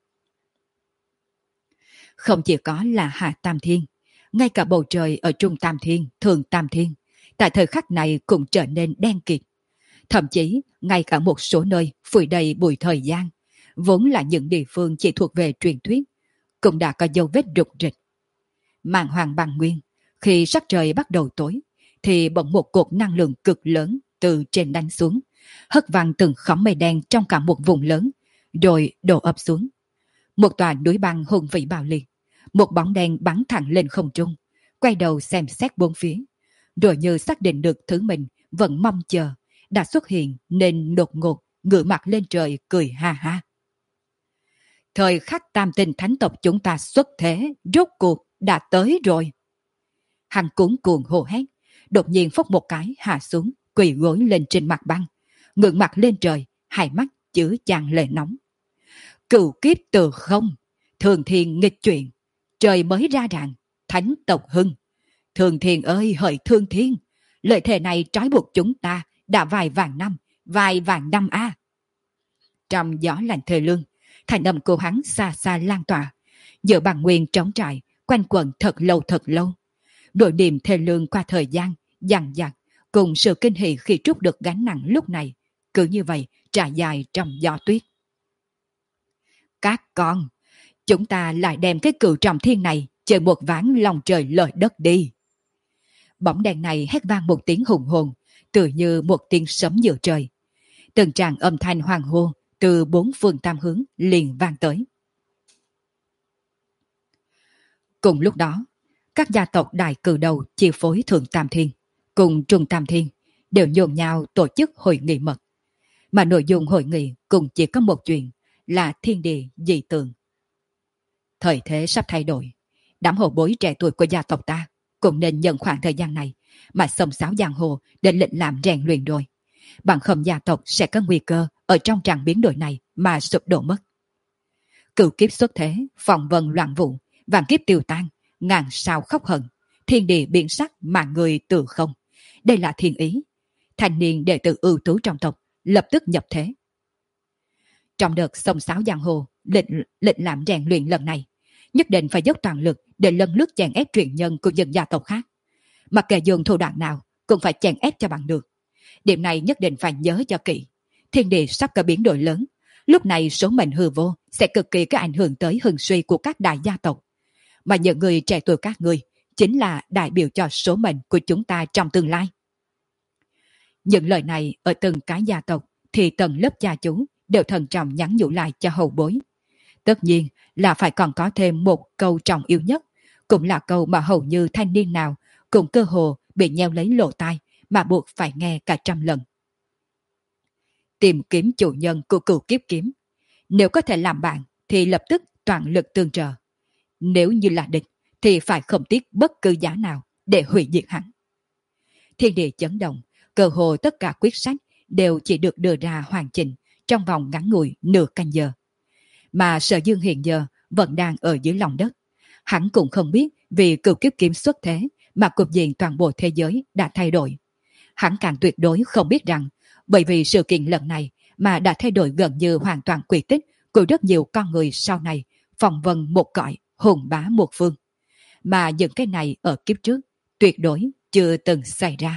Không chỉ có là Hạ Tam Thiên, ngay cả bầu trời ở Trung Tam Thiên, Thường Tam Thiên, tại thời khắc này cũng trở nên đen kịt. Thậm chí ngay cả một số nơi phủ đầy bụi thời gian, vốn là những địa phương chỉ thuộc về truyền thuyết, cũng đã có dấu vết rục rịch. Màn hoàng băng nguyên, khi sắc trời bắt đầu tối, thì bỗng một cột năng lượng cực lớn từ trên đánh xuống, hất văng từng khóm mây đen trong cả một vùng lớn, rồi đổ ập xuống. Một tòa núi băng hùng vĩ bạo liệt, một bóng đen bắn thẳng lên không trung, quay đầu xem xét bốn phía, rồi như xác định được thứ mình vẫn mong chờ đã xuất hiện nên đột ngột ngửa mặt lên trời cười ha ha. Thời khắc tam tinh thánh tộc chúng ta xuất thế rốt cuộc đã tới rồi. Hắn cuống cuồng hô hét, đột nhiên phốc một cái hạ xuống, quỳ gối lên trên mặt băng, ngửa mặt lên trời, hai mắt chứa chan lệ nóng. Cửu kiếp từ không, Thường Thiên nghịch chuyện, trời mới ra ràng, thánh tộc hưng. Thường Thiên ơi hỡi Thường Thiên, lợi thế này trói buộc chúng ta đã vài vạn năm, vài vạn năm a. À. Trong gió lạnh thề lương, thành âm của hắn xa xa lan tỏa, giữa bằng nguyên trống trải, quanh quẩn thật lâu thật lâu. Đội niềm thề lương qua thời gian, dằng dặc, cùng sự kinh hỉ khi trút được gánh nặng lúc này, cứ như vậy trải dài trong gió tuyết. Các con, chúng ta lại đem cái cựu trọng thiên này chơi một ván lòng trời lở đất đi. Bóng đèn này hét vang một tiếng hùng hồn, tự như một tiếng sấm giữa trời. Từng tràng âm thanh hoàng hô từ bốn phương tam hướng liền vang tới. Cùng lúc đó, các gia tộc đại cử đầu chi phối Thượng Tam Thiên cùng Trung Tam Thiên đều nhộn nhào tổ chức hội nghị mật. Mà nội dung hội nghị cũng chỉ có một chuyện là thiên địa dị tượng. Thời thế sắp thay đổi, đám hậu bối trẻ tuổi của gia tộc ta cũng nên nhận khoảng thời gian này mà xông xáo giang hồ để lệnh làm rèn luyện rồi. Bằng không gia tộc sẽ có nguy cơ ở trong trạng biến đổi này mà sụp đổ mất. Cửu kiếp xuất thế, phòng vân loạn vụ, vạn kiếp tiêu tan, ngàn sao khóc hận, thiên địa biến sắc mà người tự không. Đây là thiên ý. Thanh niên đệ tử ưu tú trong tộc lập tức nhập thế. Trong đợt xông xáo giang hồ, lệnh, lệnh làm rèn luyện lần này, nhất định phải dốc toàn lực để lần lướt chèn ép truyền nhân của dân gia tộc khác. Mặc kệ dùng thủ đoạn nào, cũng phải chèn ép cho bằng được. Điểm này nhất định phải nhớ cho kỹ. Thiên địa sắp có biến đổi lớn. Lúc này số mệnh hư vô sẽ cực kỳ có ảnh hưởng tới hưng suy của các đại gia tộc. Mà những người trẻ tuổi các người chính là đại biểu cho số mệnh của chúng ta trong tương lai. Những lời này ở từng cái gia tộc thì tầng lớp gia chú đều thận trọng nhắn nhủ lại cho hậu bối. Tất nhiên là phải còn có thêm một câu trọng yếu nhất, cũng là câu mà hầu như thanh niên nào cũng cơ hồ bị nheo lấy lỗ tai mà buộc phải nghe cả trăm lần. Tìm kiếm chủ nhân của cửu kiếp kiếm. Nếu có thể làm bạn thì lập tức toàn lực tương trợ. Nếu như là địch thì phải không tiếc bất cứ giá nào để hủy diệt hắn. Thiên địa chấn động, cơ hồ tất cả quyết sách đều chỉ được đưa ra hoàn chỉnh trong vòng ngắn ngủi nửa canh giờ. Mà Sở Dương hiện giờ vẫn đang ở dưới lòng đất. Hắn cũng không biết vì cửu kiếp kiếm xuất thế mà cục diện toàn bộ thế giới đã thay đổi. Hắn càng tuyệt đối không biết rằng bởi vì sự kiện lần này mà đã thay đổi gần như hoàn toàn quy tích của rất nhiều con người sau này, phong vân một cõi, hùng bá một phương. Mà những cái này ở kiếp trước tuyệt đối chưa từng xảy ra.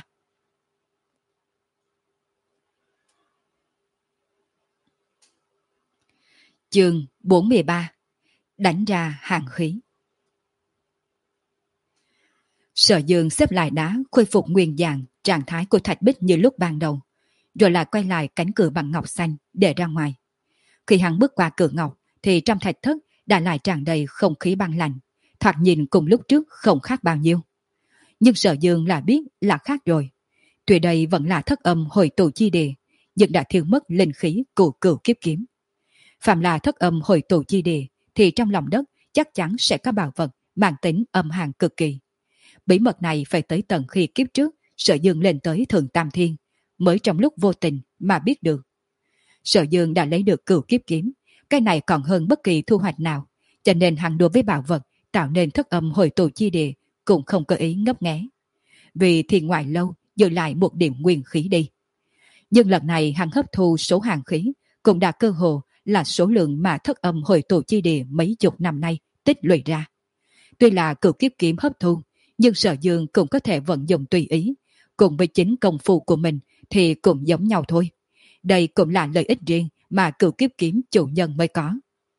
Chương bốn mươi ba. Đánh ra hàng khí. Sở Dương xếp lại đá, khôi phục nguyên dạng trạng thái của thạch bích như lúc ban đầu, rồi lại quay lại cánh cửa bằng ngọc xanh để ra ngoài. Khi hắn bước qua cửa ngọc thì trong thạch thất đã lại tràn đầy không khí băng lạnh, thoạt nhìn cùng lúc trước không khác bao nhiêu. Nhưng Sở Dương là biết là khác rồi. Tuy đây vẫn là thất âm hồi tụ chi địa, nhưng đã thiếu mất linh khí của cửu kiếp kiếm. Phạm là thất âm hồi tụ chi địa thì trong lòng đất chắc chắn sẽ có bảo vật mang tính âm hàn cực kỳ. Bí mật này phải tới tận khi kiếp trước Sở Dương lên tới Thượng Tam Thiên mới trong lúc vô tình mà biết được. Sở Dương đã lấy được cửu kiếp kiếm, cái này còn hơn bất kỳ thu hoạch nào, cho nên hắn đối với bảo vật tạo nên thất âm hồi tụ chi địa cũng không có ý ngấp nghé. Vì thì ngoài lâu giữ lại một điểm nguyên khí đi. Nhưng lần này hắn hấp thu số hàng khí cũng đã cơ hồ là số lượng mà thất âm hồi tụ chi địa mấy chục năm nay tích lũy ra. Tuy là cửu kiếp kiếm hấp thu, nhưng Sở Dương cũng có thể vận dụng tùy ý, cùng với chính công phu của mình thì cũng giống nhau thôi. Đây cũng là lợi ích riêng mà cửu kiếp kiếm chủ nhân mới có.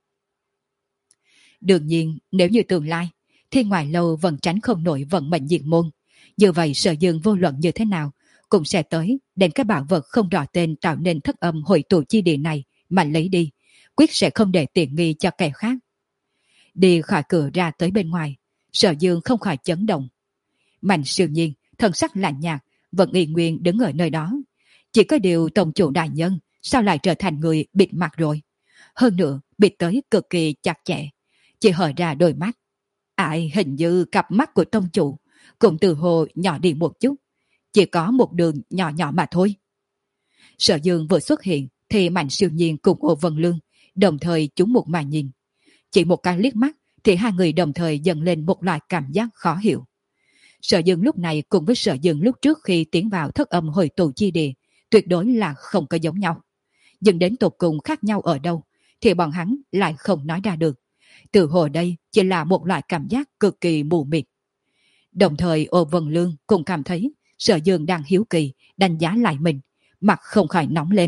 Đương nhiên, nếu như tương lai, Thiên Ngoại Lâu vẫn tránh không nổi vận mệnh diệt môn. Như vậy Sở Dương vô luận như thế nào cũng sẽ tới đến cái bảo vật không rõ tên tạo nên thất âm hội tụ chi địa này mà lấy đi, quyết sẽ không để tiện nghi cho kẻ khác. Đi khỏi cửa ra tới bên ngoài, Sở Dương không khỏi chấn động. Mạnh Siêu Nhiên, thân sắc lạnh nhạt, vẫn y nguyên đứng ở nơi đó. Chỉ có điều tổng chủ đại nhân sao lại trở thành người bịt mặt rồi? Hơn nữa, bịt tới cực kỳ chặt chẽ, chỉ hở ra đôi mắt. Ai hình như cặp mắt của tông chủ cũng từ hồ nhỏ đi một chút, chỉ có một đường nhỏ nhỏ mà thôi. Sở Dương vừa xuất hiện thì Mạnh Siêu Nhiên cùng Ô Vân Lương đồng thời chúng một mà nhìn. Chỉ một cái liếc mắt thì hai người đồng thời dâng lên một loại cảm giác khó hiểu. Sở Dương lúc này cùng với Sở Dương lúc trước khi tiến vào thất âm hồi tụ chi địa tuyệt đối là không có giống nhau. Nhưng đến tột cùng khác nhau ở đâu thì bọn hắn lại không nói ra được. Từ hồi đây chỉ là một loại cảm giác cực kỳ mù mịt. Đồng thời Ô Vân Lương cũng cảm thấy Sở Dương đang hiếu kỳ đánh giá lại mình, mặt không khỏi nóng lên.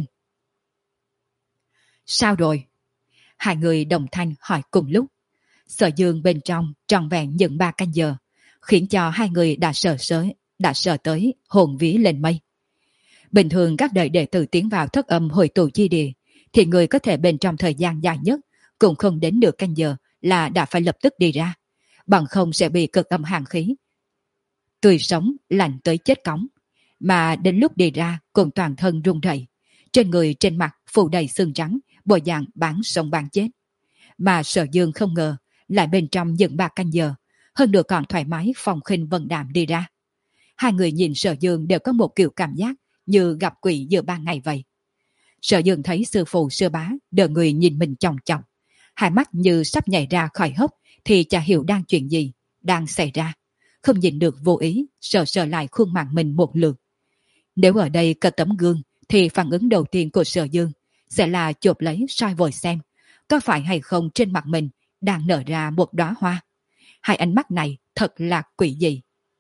Sao rồi? Hai người đồng thanh hỏi cùng lúc. Sở Dương bên trong tròn vẹn những ba canh giờ, khiến cho hai người đã sợ sới, đã sợ tới hồn vía lên mây. Bình thường các đời đệ tử tiến vào thất âm hồi tụ chi địa, thì người có thể bên trong thời gian dài nhất cũng không đến được canh giờ là đã phải lập tức đi ra, bằng không sẽ bị cực âm hàn khí tươi sống lạnh tới chết cóng, mà đến lúc đi ra cùng toàn thân run rẩy, trên người trên mặt phủ đầy xương trắng, bộ dạng bán sống bán chết. Mà Sở Dương không ngờ lại bên trong những ba canh giờ, hơn nữa còn thoải mái phong khinh vân đạm đi ra. Hai người nhìn Sở Dương đều có một kiểu cảm giác như gặp quỷ giữa ban ngày vậy. Sở Dương thấy sư phụ sư bá đợi người nhìn mình chòng chòng, hai mắt như sắp nhảy ra khỏi hốc, thì chả hiểu đang chuyện gì đang xảy ra, không nhìn được vô ý sờ sờ lại khuôn mặt mình một lượt. Nếu ở đây có tấm gương thì phản ứng đầu tiên của Sở Dương sẽ là chộp lấy soi vội xem có phải hay không trên mặt mình đang nở ra một đóa hoa. Hai ánh mắt này thật là quỷ dị.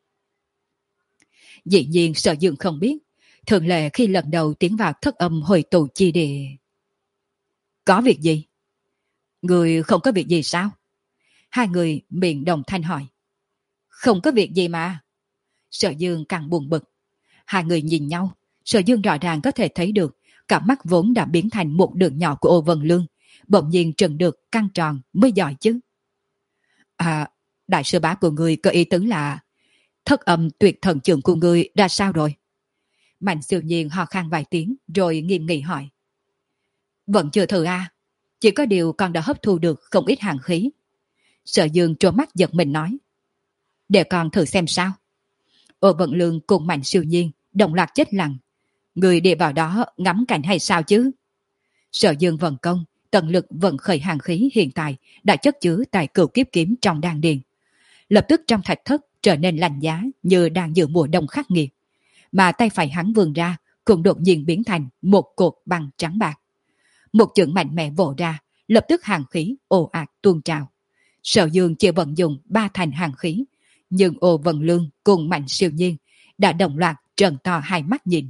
Dĩ nhiên Sở Dương không biết, thường lệ khi lần đầu tiến vào thất âm hồi tụ chi địa. Có việc gì? Người không có việc gì sao? Hai người miệng đồng thanh hỏi. Không có việc gì mà. Sở Dương càng buồn bực. Hai người nhìn nhau, Sở Dương rõ ràng có thể thấy được cả mắt vốn đã biến thành một đường nhỏ của Ô Vân Lương bỗng nhiên trừng được căng tròn mới giỏi chứ. À, đại sư bá của người có ý tứ là thất âm tuyệt thần trưởng của người ra sao rồi? Mạnh Siêu Nhiên ho khan vài tiếng rồi nghiêm nghị hỏi. Vẫn chưa thử à? Chỉ có điều con đã hấp thu được không ít hàn khí. Sở Dương trố mắt giật mình nói. Để con thử xem sao. Ô Vận Lương cùng Mạnh Siêu Nhiên đồng loạt chết lặng. Người đi vào đó ngắm cảnh hay sao chứ? Sở Dương vận công, tận lực vận khởi hàn khí hiện tại đã chất chứa tại cửu kiếp kiếm trong đan điền. Lập tức trong thạch thất trở nên lạnh giá như đang dự mùa đông khắc nghiệt. Mà tay phải hắn vươn ra cũng đột nhiên biến thành một cột băng trắng bạc. Một chưởng mạnh mẽ vỗ ra, lập tức hàn khí ồ ạt tuôn trào. Sở Dương chỉ vận dụng ba thành hàn khí, nhưng Ô Vân Lương cùng Mạnh Siêu Nhiên đã đồng loạt trợn to hai mắt nhìn.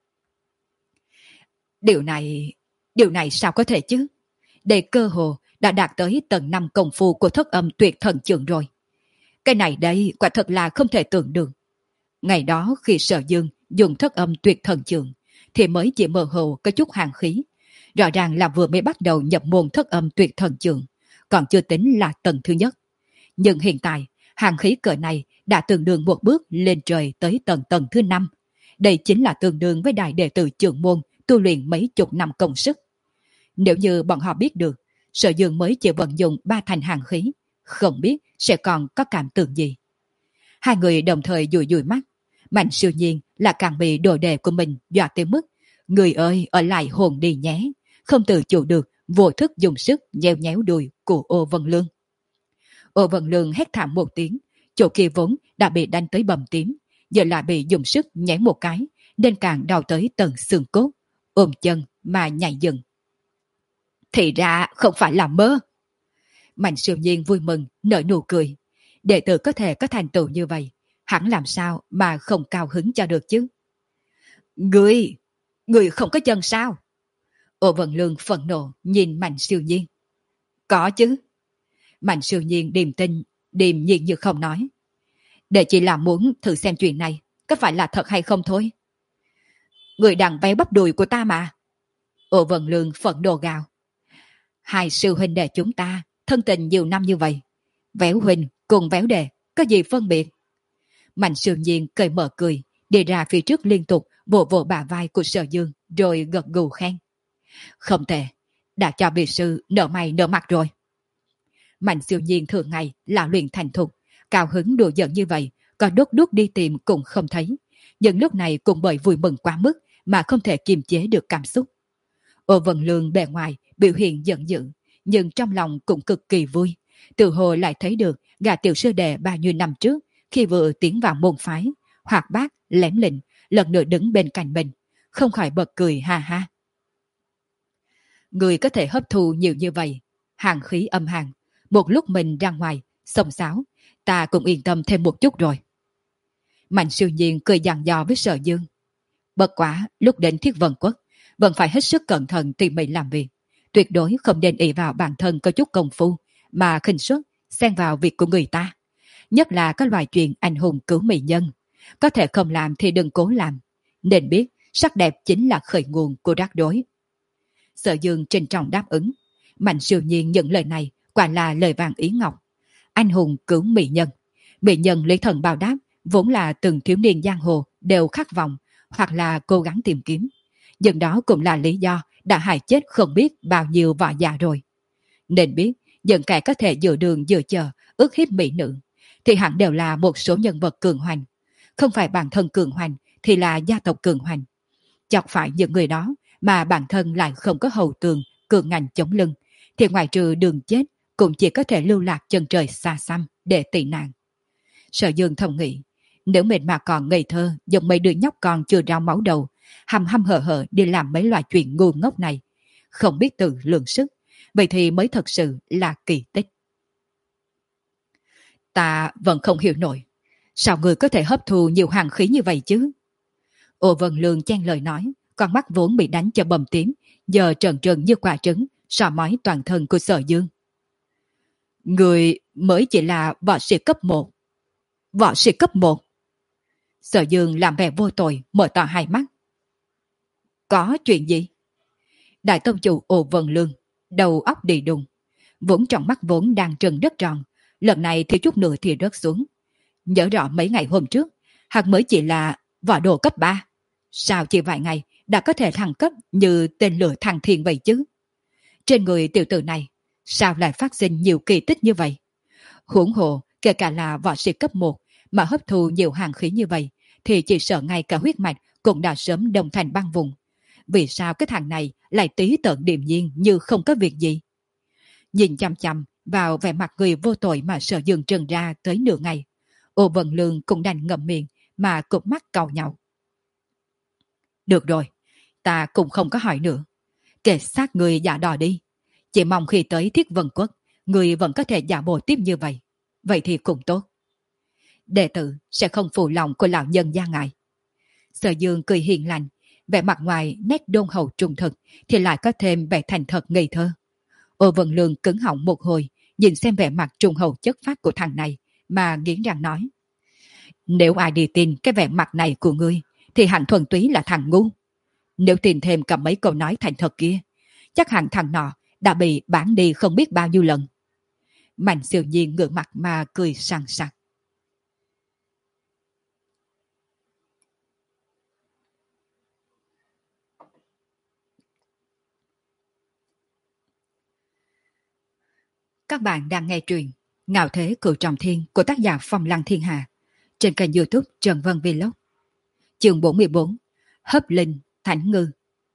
Điều này, điều này sao có thể chứ? Đây cơ hồ đã đạt tới tầng năm công phu của thất âm tuyệt thần trưởng rồi. Cái này đây quả thật là không thể tưởng được. Ngày đó khi Sở Dương dùng thất âm tuyệt thần trưởng thì mới chỉ mơ hồ có chút hàn khí. Rõ ràng là vừa mới bắt đầu nhập môn thất âm tuyệt thần trưởng, còn chưa tính là tầng thứ nhất. Nhưng hiện tại, hàn khí cỡ này đã tương đương một bước lên trời tới tầng tầng thứ năm. Đây chính là tương đương với đại đệ tử trưởng môn tu luyện mấy chục năm công sức. Nếu như bọn họ biết được, Sở Dương mới chỉ vận dụng ba thành hàn khí, không biết sẽ còn có cảm tưởng gì. Hai người đồng thời dụi dụi mắt. Mạnh Siêu Nhiên là càng bị đồ đề của mình dọa tới mức người ơi ở lại hồn đi nhé, không tự chủ được vô thức dùng sức nhéo nhéo đùi của Ô Vân Lương. Ô Vân Lương hét thảm một tiếng, chỗ kia vốn đã bị đánh tới bầm tím, giờ lại bị dùng sức nhảy một cái nên càng đau tới tận xương cốt, ôm chân mà nhảy dựng. Thì ra không phải là mơ. Mạnh Siêu Nhiên vui mừng nở nụ cười. Đệ tử có thể có thành tựu như vậy, hắn làm sao mà không cao hứng cho được chứ? Người, người không có chân sao? Ô Vân Lương phẫn nộ nhìn Mạnh Siêu Nhiên. Có chứ. Mạnh Siêu Nhiên điềm tin, điềm nhiên như không nói. Để chỉ là muốn thử xem chuyện này có phải là thật hay không thôi. Người đằng véo bắp đùi của ta mà. Ô Vân Lương phẫn nộ gào. Hai sư huynh đệ chúng ta thân tình nhiều năm như vậy, véo huynh cùng véo đệ có gì phân biệt? Mạnh Siêu Nhiên cười mở cười, đi ra phía trước liên tục vỗ vỗ bả vai của Sở Dương rồi gật gù khen. Không tệ, đã cho vị sư nở mày nở mặt rồi. Mạnh Siêu Nhiên thường ngày là luyện thành thục, cao hứng đùa giận như vậy, có đốt đốt đi tìm cũng không thấy. Nhưng lúc này cũng bởi vui mừng quá mức mà không thể kiềm chế được cảm xúc. Ô Vân Lương bề ngoài biểu hiện giận dữ, nhưng trong lòng cũng cực kỳ vui. Tự hồ lại thấy được gã tiểu sư đệ bao nhiêu năm trước khi vừa tiến vào môn phái, hoạt bát, lém lĩnh, lần nữa đứng bên cạnh mình, không khỏi bật cười ha ha. Người có thể hấp thu nhiều như vậy, hàng khí âm hàn, một lúc mình ra ngoài, xông xáo, ta cũng yên tâm thêm một chút rồi. Mạnh siêu nhiên cười dặn dò với Sở Dương. Bất quá, lúc đến Thiết Vân Quốc, vẫn phải hết sức cẩn thận tỉ mỉ làm việc. Tuyệt đối không nên ỷ vào bản thân có chút công phu, mà khinh suất, xen vào việc của người ta. Nhất là các loài chuyện anh hùng cứu mỹ nhân. Có thể không làm thì đừng cố làm. Nên biết, sắc đẹp chính là khởi nguồn của rắc rối. Sở Dương trịnh trọng đáp ứng. Mạnh siêu nhiên những lời này quả là lời vàng ý ngọc. Anh hùng cứu mỹ nhân. Mỹ nhân lấy thần báo đáp, vốn là từng thiếu niên giang hồ đều khát vọng hoặc là cố gắng tìm kiếm. Nhưng đó cũng là lý do đã hại chết không biết bao nhiêu võ giả rồi. Nên biết, những kẻ có thể dựa đường dựa chờ, ước hiếp mỹ nữ, thì hẳn đều là một số nhân vật cường hoành. Không phải bản thân cường hoành, thì là gia tộc cường hoành. Chọc phải những người đó mà bản thân lại không có hậu tường, cường ngành chống lưng, thì ngoài trừ đường chết, cũng chỉ có thể lưu lạc chân trời xa xăm để tị nạn. Sở Dương thầm nghĩ, nếu mình mà còn ngây thơ, giống mấy đứa nhóc con chưa rau máu đầu, hăm hăm hở hở đi làm mấy loại chuyện ngu ngốc này, không biết tự lượng sức, vậy thì mới thật sự là kỳ tích. Ta vẫn không hiểu nổi, sao người có thể hấp thu nhiều hàng khí như vậy chứ? Ô Vân Lương chen lời nói, con mắt vốn bị đánh cho bầm tím, giờ trần trần như quả trứng, sò mói toàn thân của Sở Dương. Người mới chỉ là võ sĩ cấp một. Võ sĩ cấp một. Sở Dương làm vẻ vô tội, mở to hai mắt. Có chuyện gì? Đại tông chủ Ô Vân Lương, đầu óc đi đùng, vốn trong mắt vốn đang trừng rất tròn, lần này thì chút nữa thì rớt xuống. Nhớ rõ mấy ngày hôm trước, hắn mới chỉ là võ đồ cấp ba. Sao chỉ vài ngày đã có thể thăng cấp như tên lửa thăng thiên vậy chứ? Trên người tiểu tử này, sao lại phát sinh nhiều kỳ tích như vậy? Huống hồ, kể cả là võ sĩ cấp một mà hấp thu nhiều hàng khí như vậy, thì chỉ sợ ngay cả huyết mạch cũng đã sớm đồng thành băng vùng. Vì sao cái thằng này lại tí tợn điềm nhiên như không có việc gì? Nhìn chăm chăm vào vẻ mặt người vô tội mà Sở Dương trần ra tới nửa ngày, Ô Vân Lương cũng đành ngậm miệng mà cụp mắt cau nhau. Được rồi, ta cũng không có hỏi nữa. Kể sát người giả đò đi. Chỉ mong khi tới Thiết Vân Quốc, người vẫn có thể giả bộ tiếp như vậy. Vậy thì cũng tốt. Đệ tử sẽ không phụ lòng của lão nhân gia ngài. Sở Dương cười hiền lành, vẻ mặt ngoài nét đôn hậu trung thực thì lại có thêm vẻ thành thật ngây thơ. Ô Vân Lương cứng họng một hồi, nhìn xem vẻ mặt trung hậu chất phát của thằng này mà nghiến răng nói. Nếu ai đi tin cái vẻ mặt này của ngươi thì hẳn thuần túy là thằng ngu. Nếu tin thêm cả mấy câu nói thành thật kia, chắc hẳn thằng nọ đã bị bán đi không biết bao nhiêu lần. Mạnh siêu nhiên ngửa mặt mà cười sằng sặc. Các bạn đang nghe truyện Ngạo Thế Cửu Trọng Thiên của tác giả Phong Lăng Thiên Hà trên kênh YouTube Trần Vân Vlog. Chương bốn mươi bốn, Hấp Linh Thánh Ngư.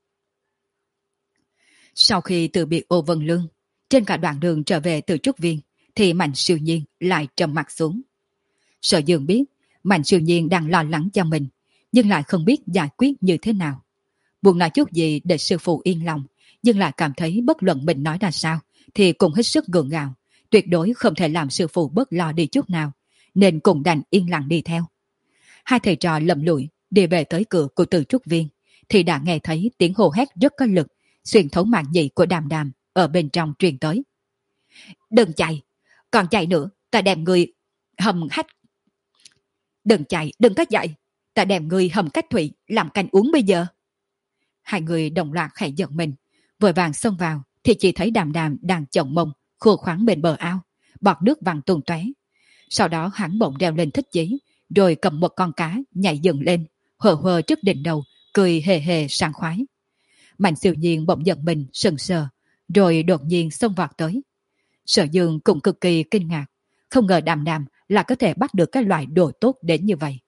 Sau khi từ biệt Ô Vân Lương, trên cả đoạn đường trở về từ Trúc Viên, thì Mạnh siêu nhiên lại trầm mặt xuống. Sở Dương biết Mạnh siêu nhiên đang lo lắng cho mình, nhưng lại không biết giải quyết như thế nào. Buồn nói chút gì để sư phụ yên lòng, nhưng lại cảm thấy bất luận mình nói ra sao thì cũng hết sức gượng gạo, tuyệt đối không thể làm sư phụ bớt lo đi chút nào, nên cũng đành yên lặng đi theo. Hai thầy trò lầm lũi đi về tới cửa của Từ Trúc Viên, thì đã nghe thấy tiếng hô hét rất có lực, xuyên thấu màng nhĩ của Đàm Đàm ở bên trong truyền tới. Đừng chạy, còn chạy nữa, ta đem người hầm hách. Đừng chạy, đừng có chạy, ta đem người hầm cách thủy làm canh uống bây giờ. Hai người đồng loạt khẽ giật mình, vội vàng xông vào thì chỉ thấy Đàm Đàm đang chồng mông khô khoáng bên bờ ao, bọt nước văng tung tóe. Sau đó hắn bỗng đeo lên thích chí, rồi cầm một con cá nhảy dựng lên, hờ hờ trước đỉnh đầu, cười hề hề sảng khoái. Mạnh siêu nhiên bỗng giật mình sừng sờ, rồi đột nhiên xông vọt tới. Sở Dương cũng cực kỳ kinh ngạc, không ngờ Đàm Đàm là có thể bắt được cái loại đồ tốt đến như vậy.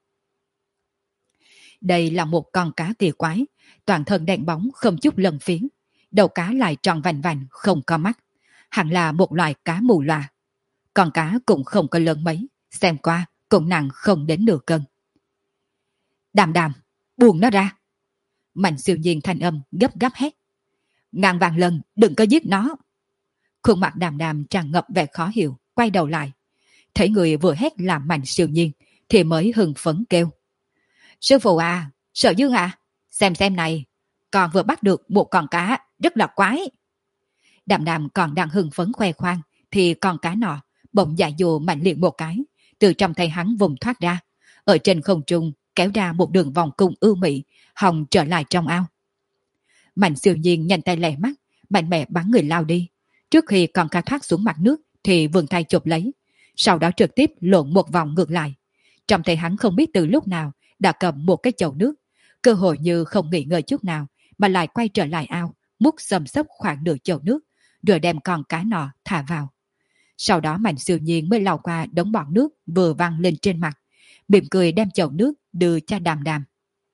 Đây là một con cá kỳ quái, toàn thân đen bóng không chút lân phiến, đầu cá lại tròn vành vành không có mắt, hẳn là một loài cá mù loà. Con cá cũng không có lớn mấy, xem qua cũng nặng không đến nửa cân. Đàm đàm, buông nó ra. Mạnh siêu nhiên thanh âm gấp gáp hét. Ngàn vạn lần đừng có giết nó. Khuôn mặt đàm đàm tràn ngập vẻ khó hiểu, quay đầu lại. Thấy người vừa hét làm Mạnh siêu nhiên thì mới hưng phấn kêu. Sư phụ à, Sở Dương à, xem xem này, con vừa bắt được một con cá rất là quái. Đàm đàm còn đang hưng phấn khoe khoang thì con cá nọ bỗng dại dồ mạnh liệt một cái, từ trong tay hắn vùng thoát ra, ở trên không trung kéo ra một đường vòng cung ưu mỹ, hòng trở lại trong ao. Mạnh siêu nhiên nhanh tay lẹ mắt, mạnh mẽ bắn người lao đi. Trước khi con cá thoát xuống mặt nước thì vươn tay chụp lấy, sau đó trực tiếp lộn một vòng ngược lại. Trong tay hắn không biết từ lúc nào đã cầm một cái chậu nước, cơ hội như không nghỉ ngơi chút nào mà lại quay trở lại ao, múc xầm xấp khoảng nửa chậu nước, rồi đem con cá nọ thả vào. Sau đó Mạnh siêu nhiên mới lau qua đống bọt nước vừa văng lên trên mặt, mỉm cười đem chậu nước đưa cho đàm đàm.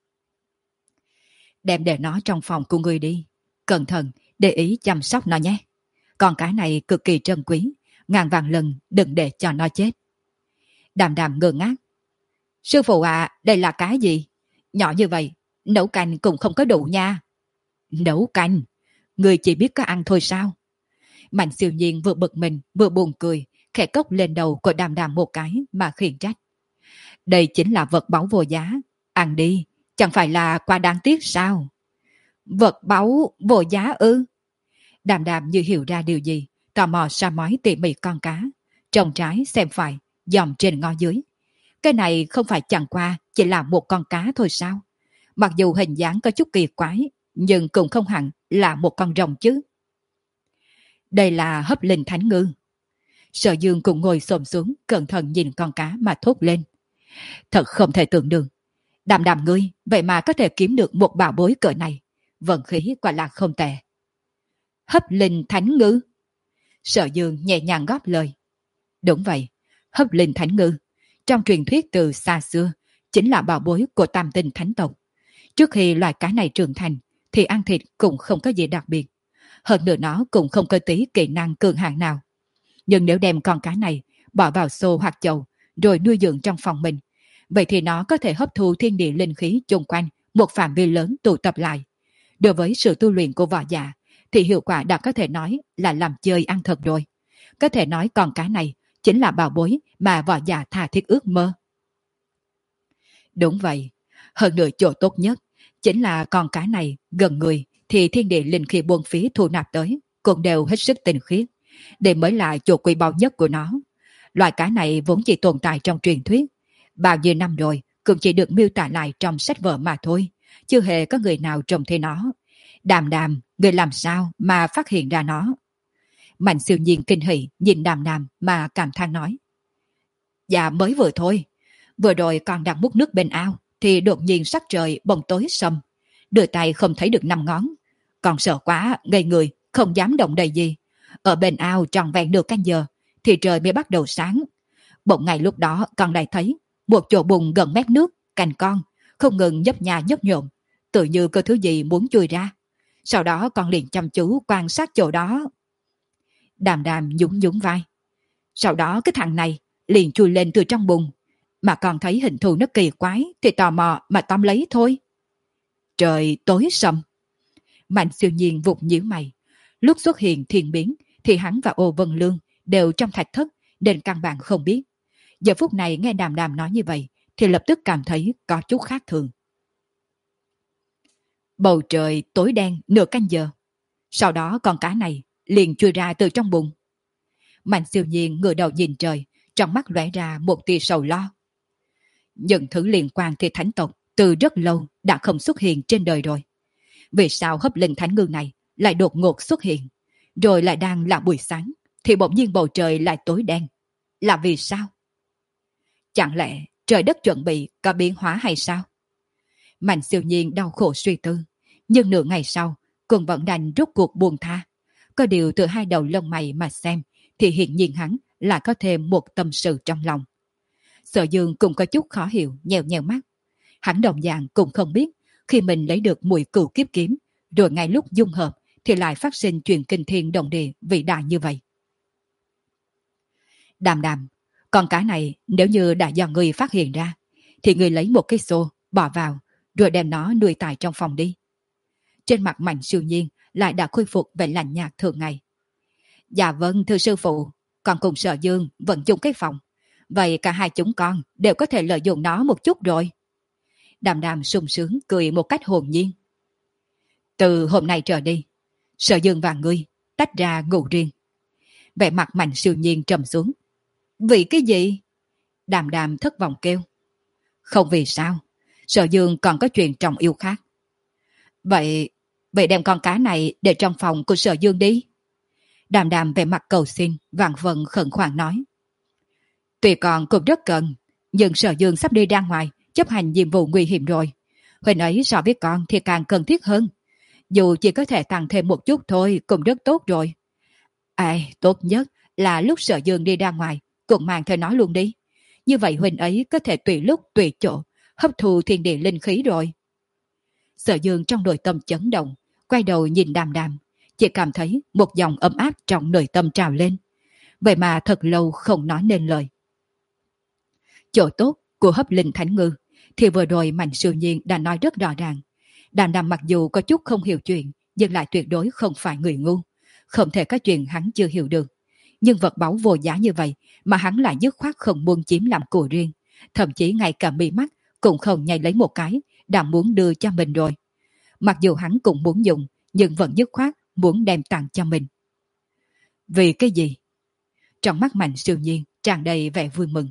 Đem để nó trong phòng của người đi, cẩn thận để ý chăm sóc nó nhé. Con cá này cực kỳ trân quý, ngàn vạn lần đừng để cho nó chết. Đàm đàm ngơ ngác. Sư phụ à, đây là cá gì? Nhỏ như vậy, nấu canh cũng không có đủ nha. Nấu canh? Người chỉ biết có ăn thôi sao? Mạnh siêu nhiên vừa bực mình vừa buồn cười, khẽ cốc lên đầu của đàm đàm một cái mà khiển trách. Đây chính là vật báu vô giá, ăn đi, chẳng phải là quá đáng tiếc sao? Vật báu vô giá ư? Đàm đàm như hiểu ra điều gì, tò mò sa mói tỉ mỉ con cá, trông trái xem phải, dòm trên ngó dưới. Cái này không phải chẳng qua chỉ là một con cá thôi sao? Mặc dù hình dáng có chút kỳ quái, nhưng cũng không hẳn là một con rồng chứ. Đây là hấp linh thánh ngư. Sở Dương cũng ngồi xổm xuống, cẩn thận nhìn con cá mà thốt lên. Thật không thể tưởng được. Đàm đàm ngươi, vậy mà có thể kiếm được một bảo bối cỡ này. Vận khí quả là không tệ. Hấp linh thánh ngư. Sở Dương nhẹ nhàng góp lời. Đúng vậy, hấp linh thánh ngư, trong truyền thuyết từ xa xưa, chính là bảo bối của tam tinh thánh tộc. Trước khi loài cá này trưởng thành, thì ăn thịt cũng không có gì đặc biệt. Hơn nữa nó cũng không có tí kỹ năng cường hạng nào. Nhưng nếu đem con cá này bỏ vào xô hoặc chậu, rồi nuôi dưỡng trong phòng mình, vậy thì nó có thể hấp thu thiên địa linh khí chung quanh một phạm vi lớn tụ tập lại. Đối với sự tu luyện của võ giả, thì hiệu quả đã có thể nói là làm chơi ăn thật rồi. Có thể nói con cá này chính là bảo bối mà võ giả tha thiết ước mơ. Đúng vậy. Hơn nữa chỗ tốt nhất chính là con cá này gần người thì thiên địa linh khí buôn phí thu nạp tới cũng đều hết sức tinh khiết. Đây mới là chỗ quý báu nhất của nó. Loài cá này vốn chỉ tồn tại trong truyền thuyết. Bao nhiêu năm rồi cũng chỉ được miêu tả lại trong sách vở mà thôi. Chưa hề có người nào trông thấy nó. Đàm đàm, người làm sao mà phát hiện ra nó? Mạnh siêu nhiên kinh hỉ nhìn đàm đàm mà cảm thán nói. Dạ mới vừa thôi. Vừa rồi còn đang múc nước bên ao thì đột nhiên sắc trời bỗng tối sầm. Đưa tay không thấy được năm ngón. Còn sợ quá, ngây người, không dám động đậy gì. Ở bên ao tròn vẹn được canh giờ thì trời mới bắt đầu sáng. Bỗng ngày lúc đó con lại thấy một chỗ bùn gần mép nước, cành con, không ngừng nhấp nhà nhấp nhộm, tự như có thứ gì muốn chui ra. Sau đó con liền chăm chú quan sát chỗ đó. Đàm đàm nhún nhún vai. Sau đó cái thằng này liền chui lên từ trong bùn, mà còn thấy hình thù nó kỳ quái thì tò mò mà tóm lấy thôi. Trời tối sầm. Mạnh siêu nhiên vụt nhíu mày. Lúc xuất hiện thiên biến thì hắn và Ô Vân Lương đều trong thạch thất nên căn bản không biết. Giờ phút này nghe đàm đàm nói như vậy thì lập tức cảm thấy có chút khác thường. Bầu trời tối đen nửa canh giờ. Sau đó con cá này liền chui ra từ trong bùn. Mạnh siêu nhiên ngửa đầu nhìn trời, trong mắt lóe ra một tia sầu lo. Những thứ liên quan thì thánh tộc từ rất lâu đã không xuất hiện trên đời rồi. Vì sao hấp linh thánh ngư này lại đột ngột xuất hiện, rồi lại đang là buổi sáng thì bỗng nhiên bầu trời lại tối đen? Là vì sao? Chẳng lẽ trời đất chuẩn bị có biến hóa hay sao? Mạnh siêu nhiên đau khổ suy tư, nhưng nửa ngày sau cũng vẫn đành rút cuộc buông tha. Có điều từ hai đầu lông mày mà xem thì hiển nhiên hắn lại có thêm một tâm sự trong lòng. Sở Dương cũng có chút khó hiểu, nhèo nhèo mắt. Hắn đồng dạng cũng không biết khi mình lấy được mùi cửu kiếp kiếm, rồi ngay lúc dung hợp thì lại phát sinh chuyện kinh thiên động địa vĩ đại như vậy. Đàm đàm, con cá này nếu như đã do người phát hiện ra, thì người lấy một cái xô, bỏ vào, rồi đem nó nuôi tại trong phòng đi. Trên mặt Mạnh Siêu Nhiên lại đã khôi phục vẻ lạnh nhạt thường ngày. Dạ vâng thưa sư phụ, con cùng Sở Dương vẫn chung cái phòng. Vậy cả hai chúng con đều có thể lợi dụng nó một chút rồi. Đàm đàm sung sướng cười một cách hồn nhiên. Từ hôm nay trở đi, Sở Dương và ngươi tách ra ngủ riêng. Vẻ mặt Mạnh Siêu Nhiên trầm xuống. Vì cái gì? Đàm đàm thất vọng kêu. Không vì sao, Sở Dương còn có chuyện trọng yêu khác. Vậy, vậy đem con cá này để trong phòng của Sở Dương đi. Đàm đàm vẻ mặt cầu xin, vàng vần khẩn khoản nói. Tuy còn cũng rất cần, nhưng Sở Dương sắp đi ra ngoài, chấp hành nhiệm vụ nguy hiểm rồi. Huỳnh ấy so với con thì càng cần thiết hơn. Dù chỉ có thể tăng thêm một chút thôi cũng rất tốt rồi. Ai, tốt nhất là lúc Sở Dương đi ra ngoài, cũng mang theo nó luôn đi. Như vậy Huỳnh ấy có thể tùy lúc tùy chỗ, hấp thu thiên địa linh khí rồi. Sở Dương trong nội tâm chấn động, quay đầu nhìn đàm đàm, chỉ cảm thấy một dòng ấm áp trong nội tâm trào lên. Vậy mà thật lâu không nói nên lời. Chỗ tốt của hấp linh thánh ngư thì vừa rồi Mạnh Siêu Nhiên đã nói rất rõ ràng. Đàm đàm mặc dù có chút không hiểu chuyện, nhưng lại tuyệt đối không phải người ngu, không thể có chuyện hắn chưa hiểu được. Nhưng vật báu vô giá như vậy mà hắn lại dứt khoát không muốn chiếm làm của riêng, thậm chí ngay cả mí mắt cũng không nhảy lấy một cái, đã muốn đưa cho mình rồi. Mặc dù hắn cũng muốn dùng, nhưng vẫn dứt khoát muốn đem tặng cho mình. Vì cái gì? Trong mắt Mạnh Siêu Nhiên tràn đầy vẻ vui mừng.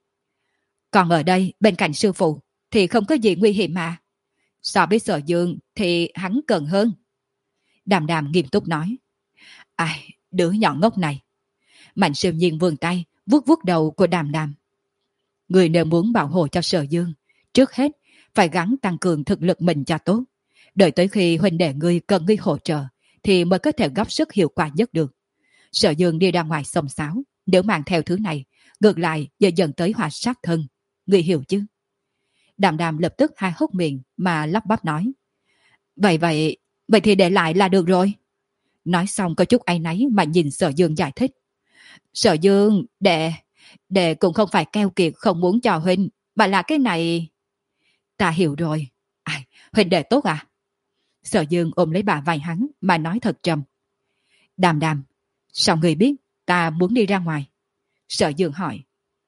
Còn ở đây bên cạnh sư phụ thì không có gì nguy hiểm mà. So với Sở Dương thì hắn cần hơn. Đàm đàm nghiêm túc nói. Ai, đứa nhỏ ngốc này. Mạnh Siêu Nhiên vươn tay vuốt vuốt đầu của đàm đàm. Người nếu muốn bảo hộ cho Sở Dương, trước hết phải gắng tăng cường thực lực mình cho tốt. Đợi tới khi huynh đệ ngươi cần ngươi hỗ trợ thì mới có thể góp sức hiệu quả nhất được. Sở Dương đi ra ngoài xông xáo, nếu mang theo thứ này, ngược lại dễ dần tới họa sát thân. Ngươi hiểu chứ? Đàm đàm lập tức hai hốc miệng mà lắp bắp nói. Vậy vậy, vậy thì để lại là được rồi. Nói xong có chút áy náy mà nhìn Sở Dương giải thích. Sở Dương, đệ, đệ cũng không phải keo kiệt không muốn cho huynh, mà là cái này. Ta hiểu rồi. Ai, huynh đệ tốt à? Sở Dương ôm lấy bà vai hắn mà nói thật trầm. Đàm đàm, sao người biết ta muốn đi ra ngoài? Sở Dương hỏi.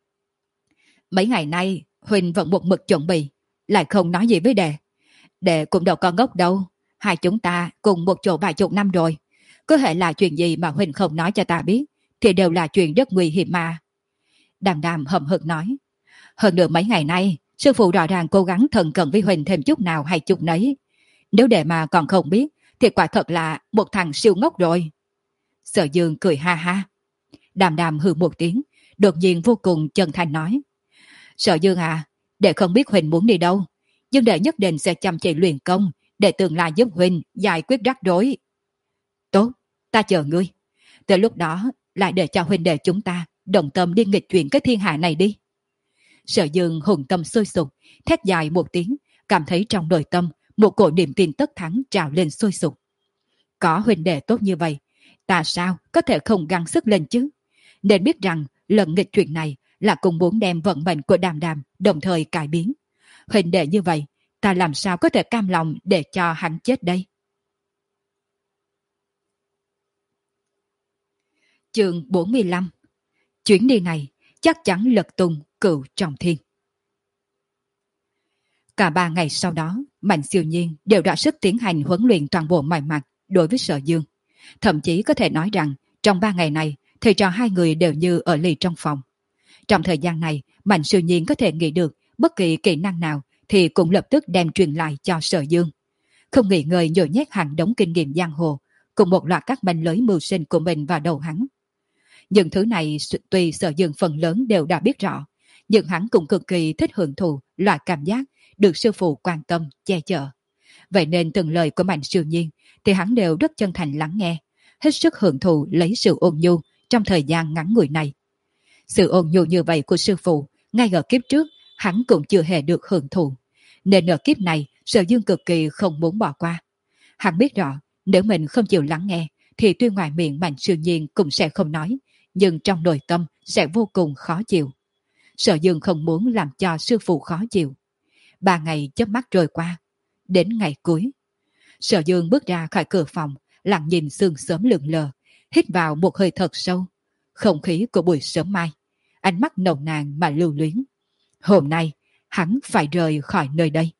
Mấy ngày nay huynh vẫn một mực chuẩn bị, lại không nói gì với đệ. Đệ cũng đâu có ngốc đâu, hai chúng ta cùng một chỗ vài chục năm rồi. Có thể là chuyện gì mà huynh không nói cho ta biết thì đều là chuyện rất nguy hiểm mà. Đàm đàm hậm hực nói. Hơn nữa mấy ngày nay sư phụ rõ ràng cố gắng thần cận với huynh thêm chút nào hay chút nấy. Nếu đệ mà còn không biết thì quả thật là một thằng siêu ngốc rồi. Sở Dương cười ha ha. Đàm đàm hừ một tiếng, đột nhiên vô cùng chân thành nói. Sở Dương à, đệ không biết huynh muốn đi đâu, nhưng đệ nhất định sẽ chăm chỉ luyện công để tương lai giúp huynh giải quyết rắc rối. Tốt, ta chờ ngươi. Từ lúc đó lại để cho huynh đệ chúng ta đồng tâm đi nghịch chuyển cái thiên hạ này đi. Sở Dương hùng tâm sôi sục, thét dài một tiếng, cảm thấy trong nội tâm một cổ niềm tin tất thắng trào lên sôi sục. Có huynh đệ tốt như vậy, ta sao có thể không gắng sức lên chứ? Nên biết rằng lần nghịch chuyển này là cùng muốn đem vận mệnh của đàm đàm đồng thời cải biến. Huynh đệ như vậy, ta làm sao có thể cam lòng để cho hắn chết đây? Chương bốn mươi lăm. Chuyến đi này chắc chắn lật tung cửu trọng thiên. Cả ba ngày sau đó, Mạnh Siêu Nhiên đều đã sức tiến hành huấn luyện toàn bộ mọi mặt đối với Sở Dương. Thậm chí có thể nói rằng trong ba ngày này, thầy trò hai người đều như ở lì trong phòng. Trong thời gian này, Mạnh Siêu Nhiên có thể nghĩ được bất kỳ kỹ năng nào thì cũng lập tức đem truyền lại cho Sở Dương. Không nghỉ ngơi nhồi nhét hàng đống kinh nghiệm giang hồ, cùng một loạt các manh lưới mưu sinh của mình vào đầu hắn. Những thứ này tuy Sở Dương phần lớn đều đã biết rõ, nhưng hắn cũng cực kỳ thích hưởng thụ loại cảm giác được sư phụ quan tâm, che chở. Vậy nên từng lời của Mạnh Siêu Nhiên thì hắn đều rất chân thành lắng nghe, hết sức hưởng thụ lấy sự ôn nhu trong thời gian ngắn ngủi này. Sự ôn nhu như vậy của sư phụ, ngay ở kiếp trước, hắn cũng chưa hề được hưởng thụ. Nên ở kiếp này, Sở Dương cực kỳ không muốn bỏ qua. Hắn biết rõ, nếu mình không chịu lắng nghe, thì tuy ngoài miệng Mạnh Siêu Nhiên cũng sẽ không nói, nhưng trong nội tâm sẽ vô cùng khó chịu. Sở Dương không muốn làm cho sư phụ khó chịu. Ba ngày chớp mắt trôi qua. Đến ngày cuối, Sở Dương bước ra khỏi cửa phòng, lặng nhìn sương sớm lượn lờ, hít vào một hơi thật sâu. Không khí của buổi sớm mai, ánh mắt nồng nàn mà lưu luyến. Hôm nay, hắn phải rời khỏi nơi đây.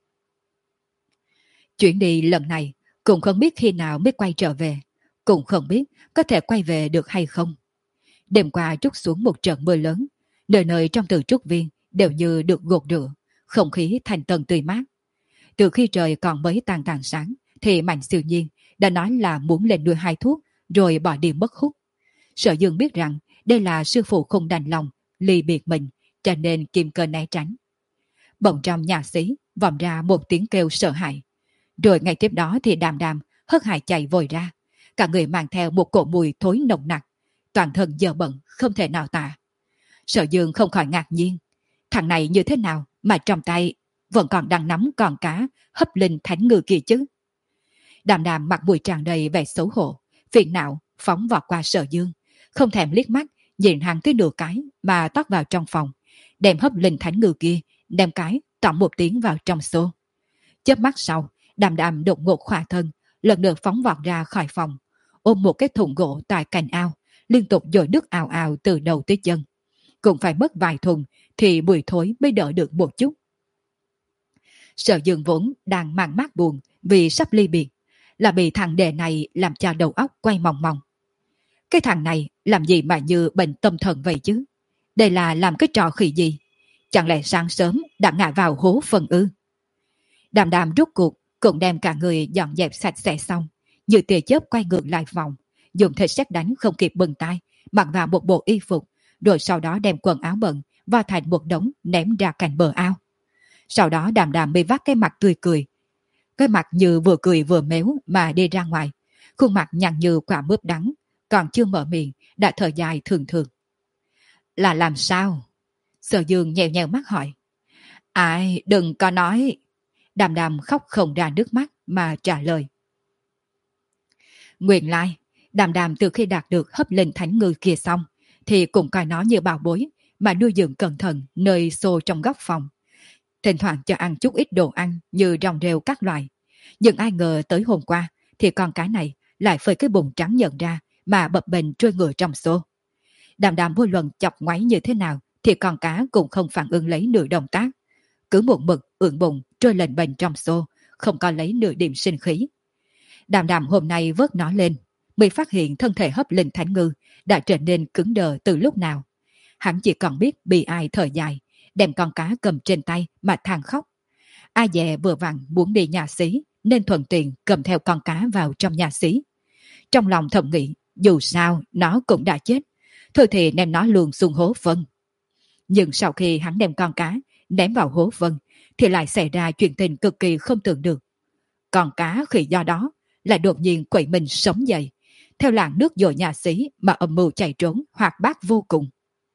Chuyến đi lần này, cũng không biết khi nào mới quay trở về, cũng không biết có thể quay về được hay không. Đêm qua trút xuống một trận mưa lớn, nơi nơi trong Từ Trúc Viên đều như được gột rửa, không khí thành tầng tươi mát. Từ khi trời còn mới tàn tàn sáng, thì Mạnh Siêu Nhiên đã nói là muốn lên nuôi hai thuốc, rồi bỏ đi mất hút. Sở Dương biết rằng đây là sư phụ không đành lòng ly biệt mình, cho nên kiềm cơ né tránh. Bỗng trong nhà xí vọng ra một tiếng kêu sợ hãi. Rồi ngay tiếp đó thì Đàm Đàm hớt hải chạy vội ra, cả người mang theo một cỗ mùi thối nồng nặc, toàn thân dơ bẩn không thể nào tả. Sở Dương không khỏi ngạc nhiên, thằng này như thế nào mà trong tay vẫn còn đang nắm con cá hấp linh thánh ngư kia chứ. Đàm Đàm mặt mũi tràn đầy vẻ xấu hổ, phiền não phóng vọt qua Sở Dương, không thèm liếc mắt nhìn hắn tới nửa cái mà tót vào trong phòng, đem hấp linh thánh ngư kia đem cái tỏng một tiếng vào trong xô. Chớp mắt sau, Đàm Đàm đột ngột khỏa thân, lần lượt phóng vọt ra khỏi phòng, ôm một cái thùng gỗ tại cạnh ao, liên tục dội nước ào ào từ đầu tới chân. Cũng phải mất vài thùng thì mùi thối mới đỡ được một chút. Sở Dương vốn đang mang mát buồn vì sắp ly biệt, là bị thằng đệ này làm cho đầu óc quay mòng mòng. Cái thằng này làm gì mà như bệnh tâm thần vậy chứ? Đây là làm cái trò khỉ gì? Chẳng lẽ sáng sớm đã ngã vào hố phần ư? Đàm Đàm rút cuộc cũng đem cả người dọn dẹp sạch sẽ xong, như tia chớp quay ngược lại phòng, dùng thể xét đánh không kịp bừng tay, mặc vào một bộ y phục, rồi sau đó đem quần áo bận và thành một đống ném ra cạnh bờ ao. Sau đó Đàm Đàm mới vắt cái mặt tươi cười, cái mặt như vừa cười vừa méo mà đi ra ngoài, khuôn mặt nhăn như quả mướp đắng, còn chưa mở miệng đã thở dài thường thường. Là làm sao? Sở Dương nhèo nhèo mắt hỏi. Ai, đừng có nói. Đàm Đàm khóc không ra nước mắt mà trả lời. Nguyên lai, Đàm Đàm từ khi đạt được hấp linh thánh ngư kia xong, thì cũng coi nó như bảo bối mà nuôi dưỡng cẩn thận nơi xô trong góc phòng. Thỉnh thoảng cho ăn chút ít đồ ăn như rong rêu các loại. Nhưng ai ngờ tới hôm qua thì con cá này lại phơi cái bụng trắng nhận ra mà bập bềnh trôi ngửa trong xô. Đàm Đàm vô luận chọc ngoáy như thế nào thì con cá cũng không phản ứng lấy nửa động tác. Cứ một mực ưỡn bụng trôi lềnh bềnh trong xô, không có lấy nửa điểm sinh khí. Đàm Đàm hôm nay vớt nó lên, mới phát hiện thân thể hấp linh thánh ngư đã trở nên cứng đờ từ lúc nào. Hắn chỉ còn biết bị ai thở dài, đem con cá cầm trên tay mà than khóc. A dè vừa vặn muốn đi nhà xí nên thuận tiện cầm theo con cá vào trong nhà xí. Trong lòng thầm nghĩ, dù sao nó cũng đã chết, thôi thì đem nó luồn xuống hố phân. Nhưng sau khi hắn đem con cá ném vào hố phân thì lại xảy ra chuyện tình cực kỳ không tưởng được. Con cá khi do đó lại đột nhiên quậy mình sống dậy, theo làn nước dội nhà xí mà âm mưu chạy trốn hoạt bát vô cùng.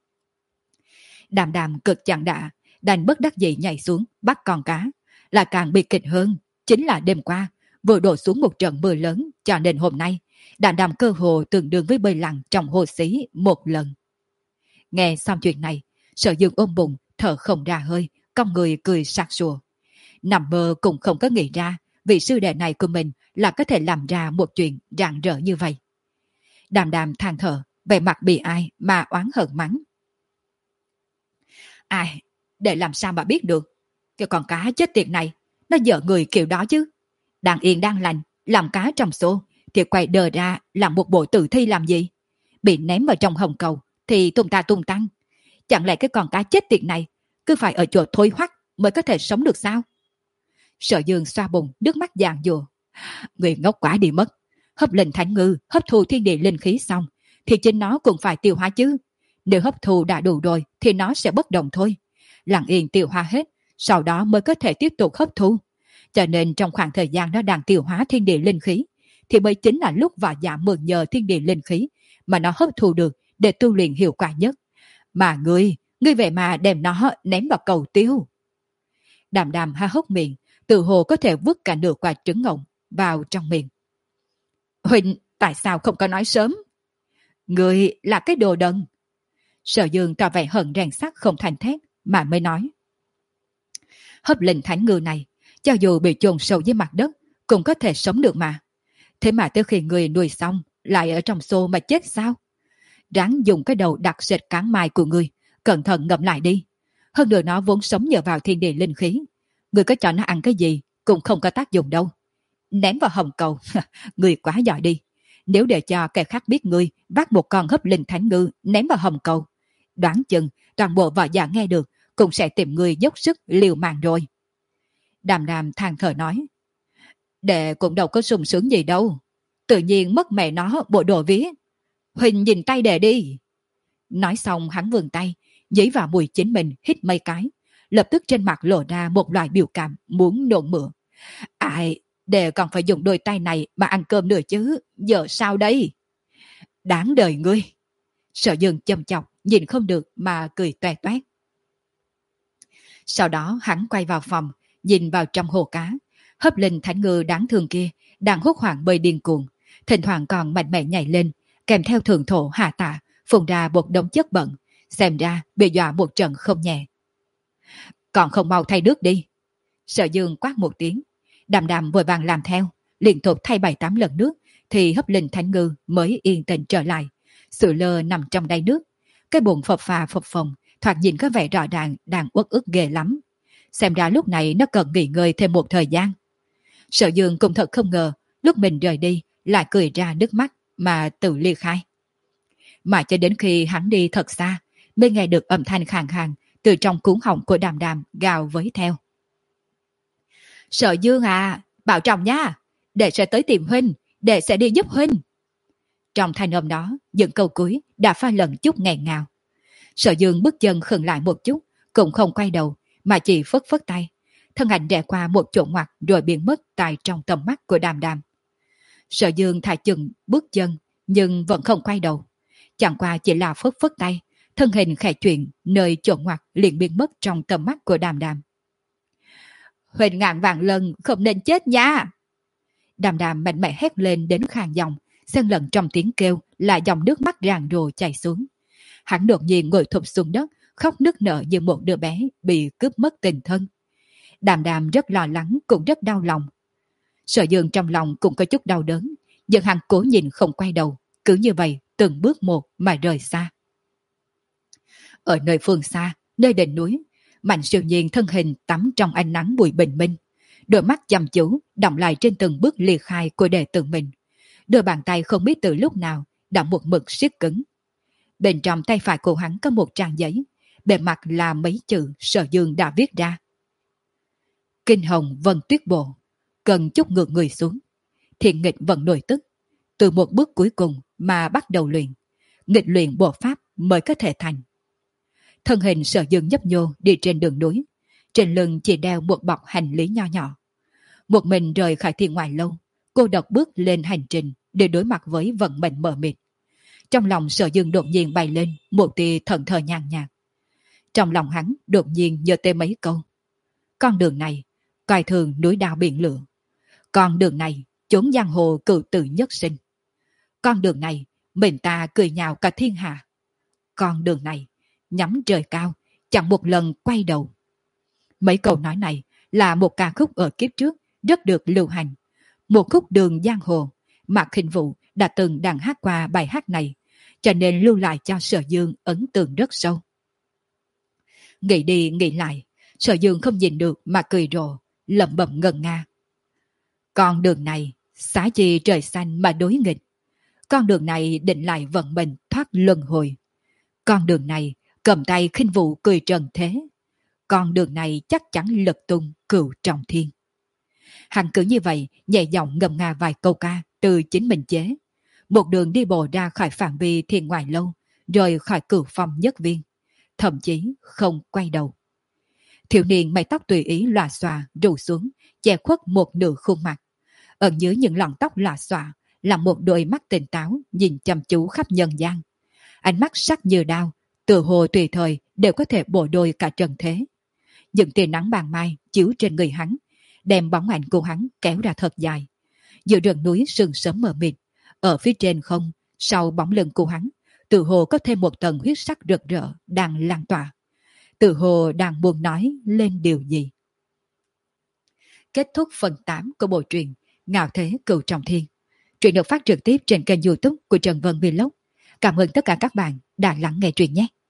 Đàm Đàm cực chẳng đã, đành bất đắc dĩ nhảy xuống bắt con cá. Là càng bị kịch hơn, chính là đêm qua vừa đổ xuống một trận mưa lớn, cho nên hôm nay Đàm Đàm cơ hồ tương đương với bơi lặn trong hồ xí một lần. Nghe xong chuyện này, Sở Dương ôm bụng thở không ra hơi, cong người cười sặc sụa. Nằm mơ cũng không có nghĩ ra vị sư đệ này của mình là có thể làm ra một chuyện rạng rỡ như vậy. Đàm Đàm than thở, vẻ mặt bị ai mà oán hận mắng. Ai, để làm sao mà biết được? Cái con cá chết tiệt này, nó dở người kiểu đó chứ. Đang yên đang lành, làm cá trong xô, thì quay đờ ra làm một bộ tử thi làm gì? Bị ném vào trong hồng cầu, thì tung ta tung tăng. Chẳng lẽ cái con cá chết tiệt này cứ phải ở chỗ thôi hoắc mới có thể sống được sao? Sở Dương xoa bụng, nước mắt giàn giụa. Người ngốc quá đi mất. Hấp linh thánh ngư, hấp thu thiên địa linh khí xong, thì chính nó cũng phải tiêu hóa chứ. Nếu hấp thu đã đủ rồi thì nó sẽ bất động thôi. Lặng yên tiêu hóa hết, sau đó mới có thể tiếp tục hấp thu. Cho nên trong khoảng thời gian nó đang tiêu hóa thiên địa linh khí, thì mới chính là lúc và dạ mượn nhờ thiên địa linh khí mà nó hấp thu được để tu luyện hiệu quả nhất. Mà ngươi, ngươi về mà đem nó ném vào cầu tiêu. Đàm Đàm há hốc miệng, tự hồ có thể vứt cả nửa quả trứng ngỗng vào trong miệng. Huỳnh, tại sao không có nói sớm? Người là cái đồ đần. Sở Dương tỏ vẻ hận rèn sắt không thành thép mà mới nói. Hấp linh thánh ngư này, cho dù bị chôn sâu dưới mặt đất, cũng có thể sống được mà. Thế mà tới khi người nuôi xong, lại ở trong xô mà chết sao? Ráng dùng cái đầu đặc sệt cán mai của người, cẩn thận ngậm lại đi. Hơn nữa nó vốn sống nhờ vào thiên địa linh khí. Người có cho nó ăn cái gì, cũng không có tác dụng đâu. Ném vào hồng cầu, người quá giỏi đi. Nếu để cho kẻ khác biết người vác một con hấp linh thánh ngư ném vào hồng cầu, đoán chừng toàn bộ võ giả nghe được cũng sẽ tìm người dốc sức liều mạng rồi. Đàm Đàm than thở nói. Đệ cũng đâu có sung sướng gì đâu. Tự nhiên mất mẹ nó bộ đồ vía. Huỳnh nhìn tay đệ đi. Nói xong hắn vươn tay, dí vào mùi chính mình hít mấy cái. Lập tức trên mặt lộ ra một loại biểu cảm muốn nôn mửa. Ai, đệ còn phải dùng đôi tay này mà ăn cơm nữa chứ. Giờ sao đây? Đáng đời ngươi. Sở Dương châm chọc, nhìn không được mà cười toe toét. Sau đó hắn quay vào phòng, nhìn vào trong hồ cá. Hấp linh thánh ngư đáng thương kia đang hốt hoảng bơi điên cuồng, thỉnh thoảng còn mạnh mẽ nhảy lên, kèm theo thượng thổ hạ tạ phun ra một đống chất bẩn, xem ra bị dọa một trận không nhẹ. Còn không mau thay nước đi. Sở Dương quát một tiếng, Đàm Đàm vội vàng làm theo, liên tục thay bảy tám lần nước thì hấp linh thánh ngư mới yên tĩnh trở lại, sủi lơ nằm trong đáy nước. Cái bụng phập phà phập phồng, thoạt nhìn có vẻ rõ ràng đang uất ức ghê lắm. Xem ra lúc này nó cần nghỉ ngơi thêm một thời gian. Sở Dương cũng thật không ngờ, lúc mình rời đi lại cười ra nước mắt mà tự ly khai. Mà cho đến khi hắn đi thật xa, mới nghe được âm thanh khàn khàn từ trong cuống họng của Đàm Đàm gào với theo. Sở Dương à, bảo trọng nha, đệ sẽ tới tìm huynh, đệ sẽ đi giúp huynh. Trong thanh âm đó, những câu cuối đã pha lẫn chút nghẹn ngào. Sở Dương bước chân khựng lại một chút, cũng không quay đầu, mà chỉ phất phất tay. Thân ảnh rẽ qua một chỗ ngoặt rồi biến mất tại trong tầm mắt của Đàm Đàm. Sở Dương thả chừng bước chân, nhưng vẫn không quay đầu. Chẳng qua chỉ là phất phất tay, thân hình khẽ chuyển, nơi chỗ ngoặt liền biến mất trong tầm mắt của Đàm Đàm. Huỳnh ngàn vạn lần không nên chết nha! Đàm Đàm mạnh mẽ hét lên đến khàn giọng, xen lẫn trong tiếng kêu là dòng nước mắt ràng rồ chảy xuống. Hắn đột nhiên ngồi thụp xuống đất, khóc nức nở như một đứa bé bị cướp mất tình thân. Đàm Đàm rất lo lắng cũng rất đau lòng. Sở Dương trong lòng cũng có chút đau đớn, nhưng hắn cố nhìn không quay đầu, cứ như vậy từng bước một mà rời xa. Ở nơi phương xa, nơi đỉnh núi, Mạnh Siêu Nhiên thân hình tắm trong ánh nắng bụi bình minh, đôi mắt chăm chú đọng lại trên từng bước ly khai của đệ tử mình. Đôi bàn tay không biết từ lúc nào đã một mực siết cứng. Bên trong tay phải của hắn có một trang giấy, bề mặt là mấy chữ Sở Dương đã viết ra. Kinh hồng vân tuyết bộ, cần chút ngược người xuống. Thiện nghịch vẫn nổi tức. Từ một bước cuối cùng mà bắt đầu luyện. Nghịch luyện bộ pháp mới có thể thành. Thân hình Sở Dương nhấp nhô đi trên đường núi. Trên lưng chỉ đeo một bọc hành lý nho nhỏ. Một mình rời khỏi thiên ngoại lâu, cô độc bước lên hành trình để đối mặt với vận mệnh mờ mịt. Trong lòng Sở Dương đột nhiên bay lên một tia thần thờ nhàn nhạt. Trong lòng hắn đột nhiên nhớ tới mấy câu. Con đường này, coi thường núi đao biển lửa. Con đường này, chốn giang hồ cựu tử nhất sinh. Con đường này, mình ta cười nhạo cả thiên hạ. Con đường này, nhắm trời cao, chẳng một lần quay đầu. Mấy câu nói này là một ca khúc ở kiếp trước rất được lưu hành. Một khúc đường giang hồ, Mạc Khinh Vũ đã từng đàn hát qua bài hát này, cho nên lưu lại cho Sở Dương ấn tượng rất sâu. Nghĩ đi nghĩ lại, Sở Dương không nhìn được mà cười rộ, lẩm bẩm ngân nga. Con đường này, xá chi trời xanh mà đối nghịch. Con đường này định lại vận mệnh thoát luân hồi. Con đường này, cầm tay Khinh Vũ cười trần thế. Con đường này chắc chắn lực tung cửu trọng thiên. Hắn cứ như vậy, nhẹ giọng ngâm nga vài câu ca từ chính mình chế. Một đường đi bộ ra khỏi phạm vi thiên ngoại lâu, rời khỏi cửu phong nhất viên. Thậm chí không quay đầu. Thiếu niên mái tóc tùy ý lòa xòa rủ xuống, che khuất một nửa khuôn mặt. Ở dưới những lọn tóc lòa xòa là một đôi mắt tỉnh táo nhìn chăm chú khắp nhân gian. Ánh mắt sắc như đao, tựa hồ tùy thời đều có thể bổ đôi cả trần thế. Những tia nắng bàn mai chiếu trên người hắn, đem bóng ảnh của hắn kéo ra thật dài. Giữa rừng núi sương sớm mờ mịt, ở phía trên không, sau bóng lưng của hắn, tự hồ có thêm một tầng huyết sắc rực rỡ đang lan tỏa. Tự hồ đang muốn nói lên điều gì. Kết thúc phần tám của bộ truyện Ngạo Thế Cửu Trọng Thiên. Truyện được phát trực tiếp trên kênh YouTube của Trần Vân Vlog. Cảm ơn tất cả các bạn đã lắng nghe truyện nhé.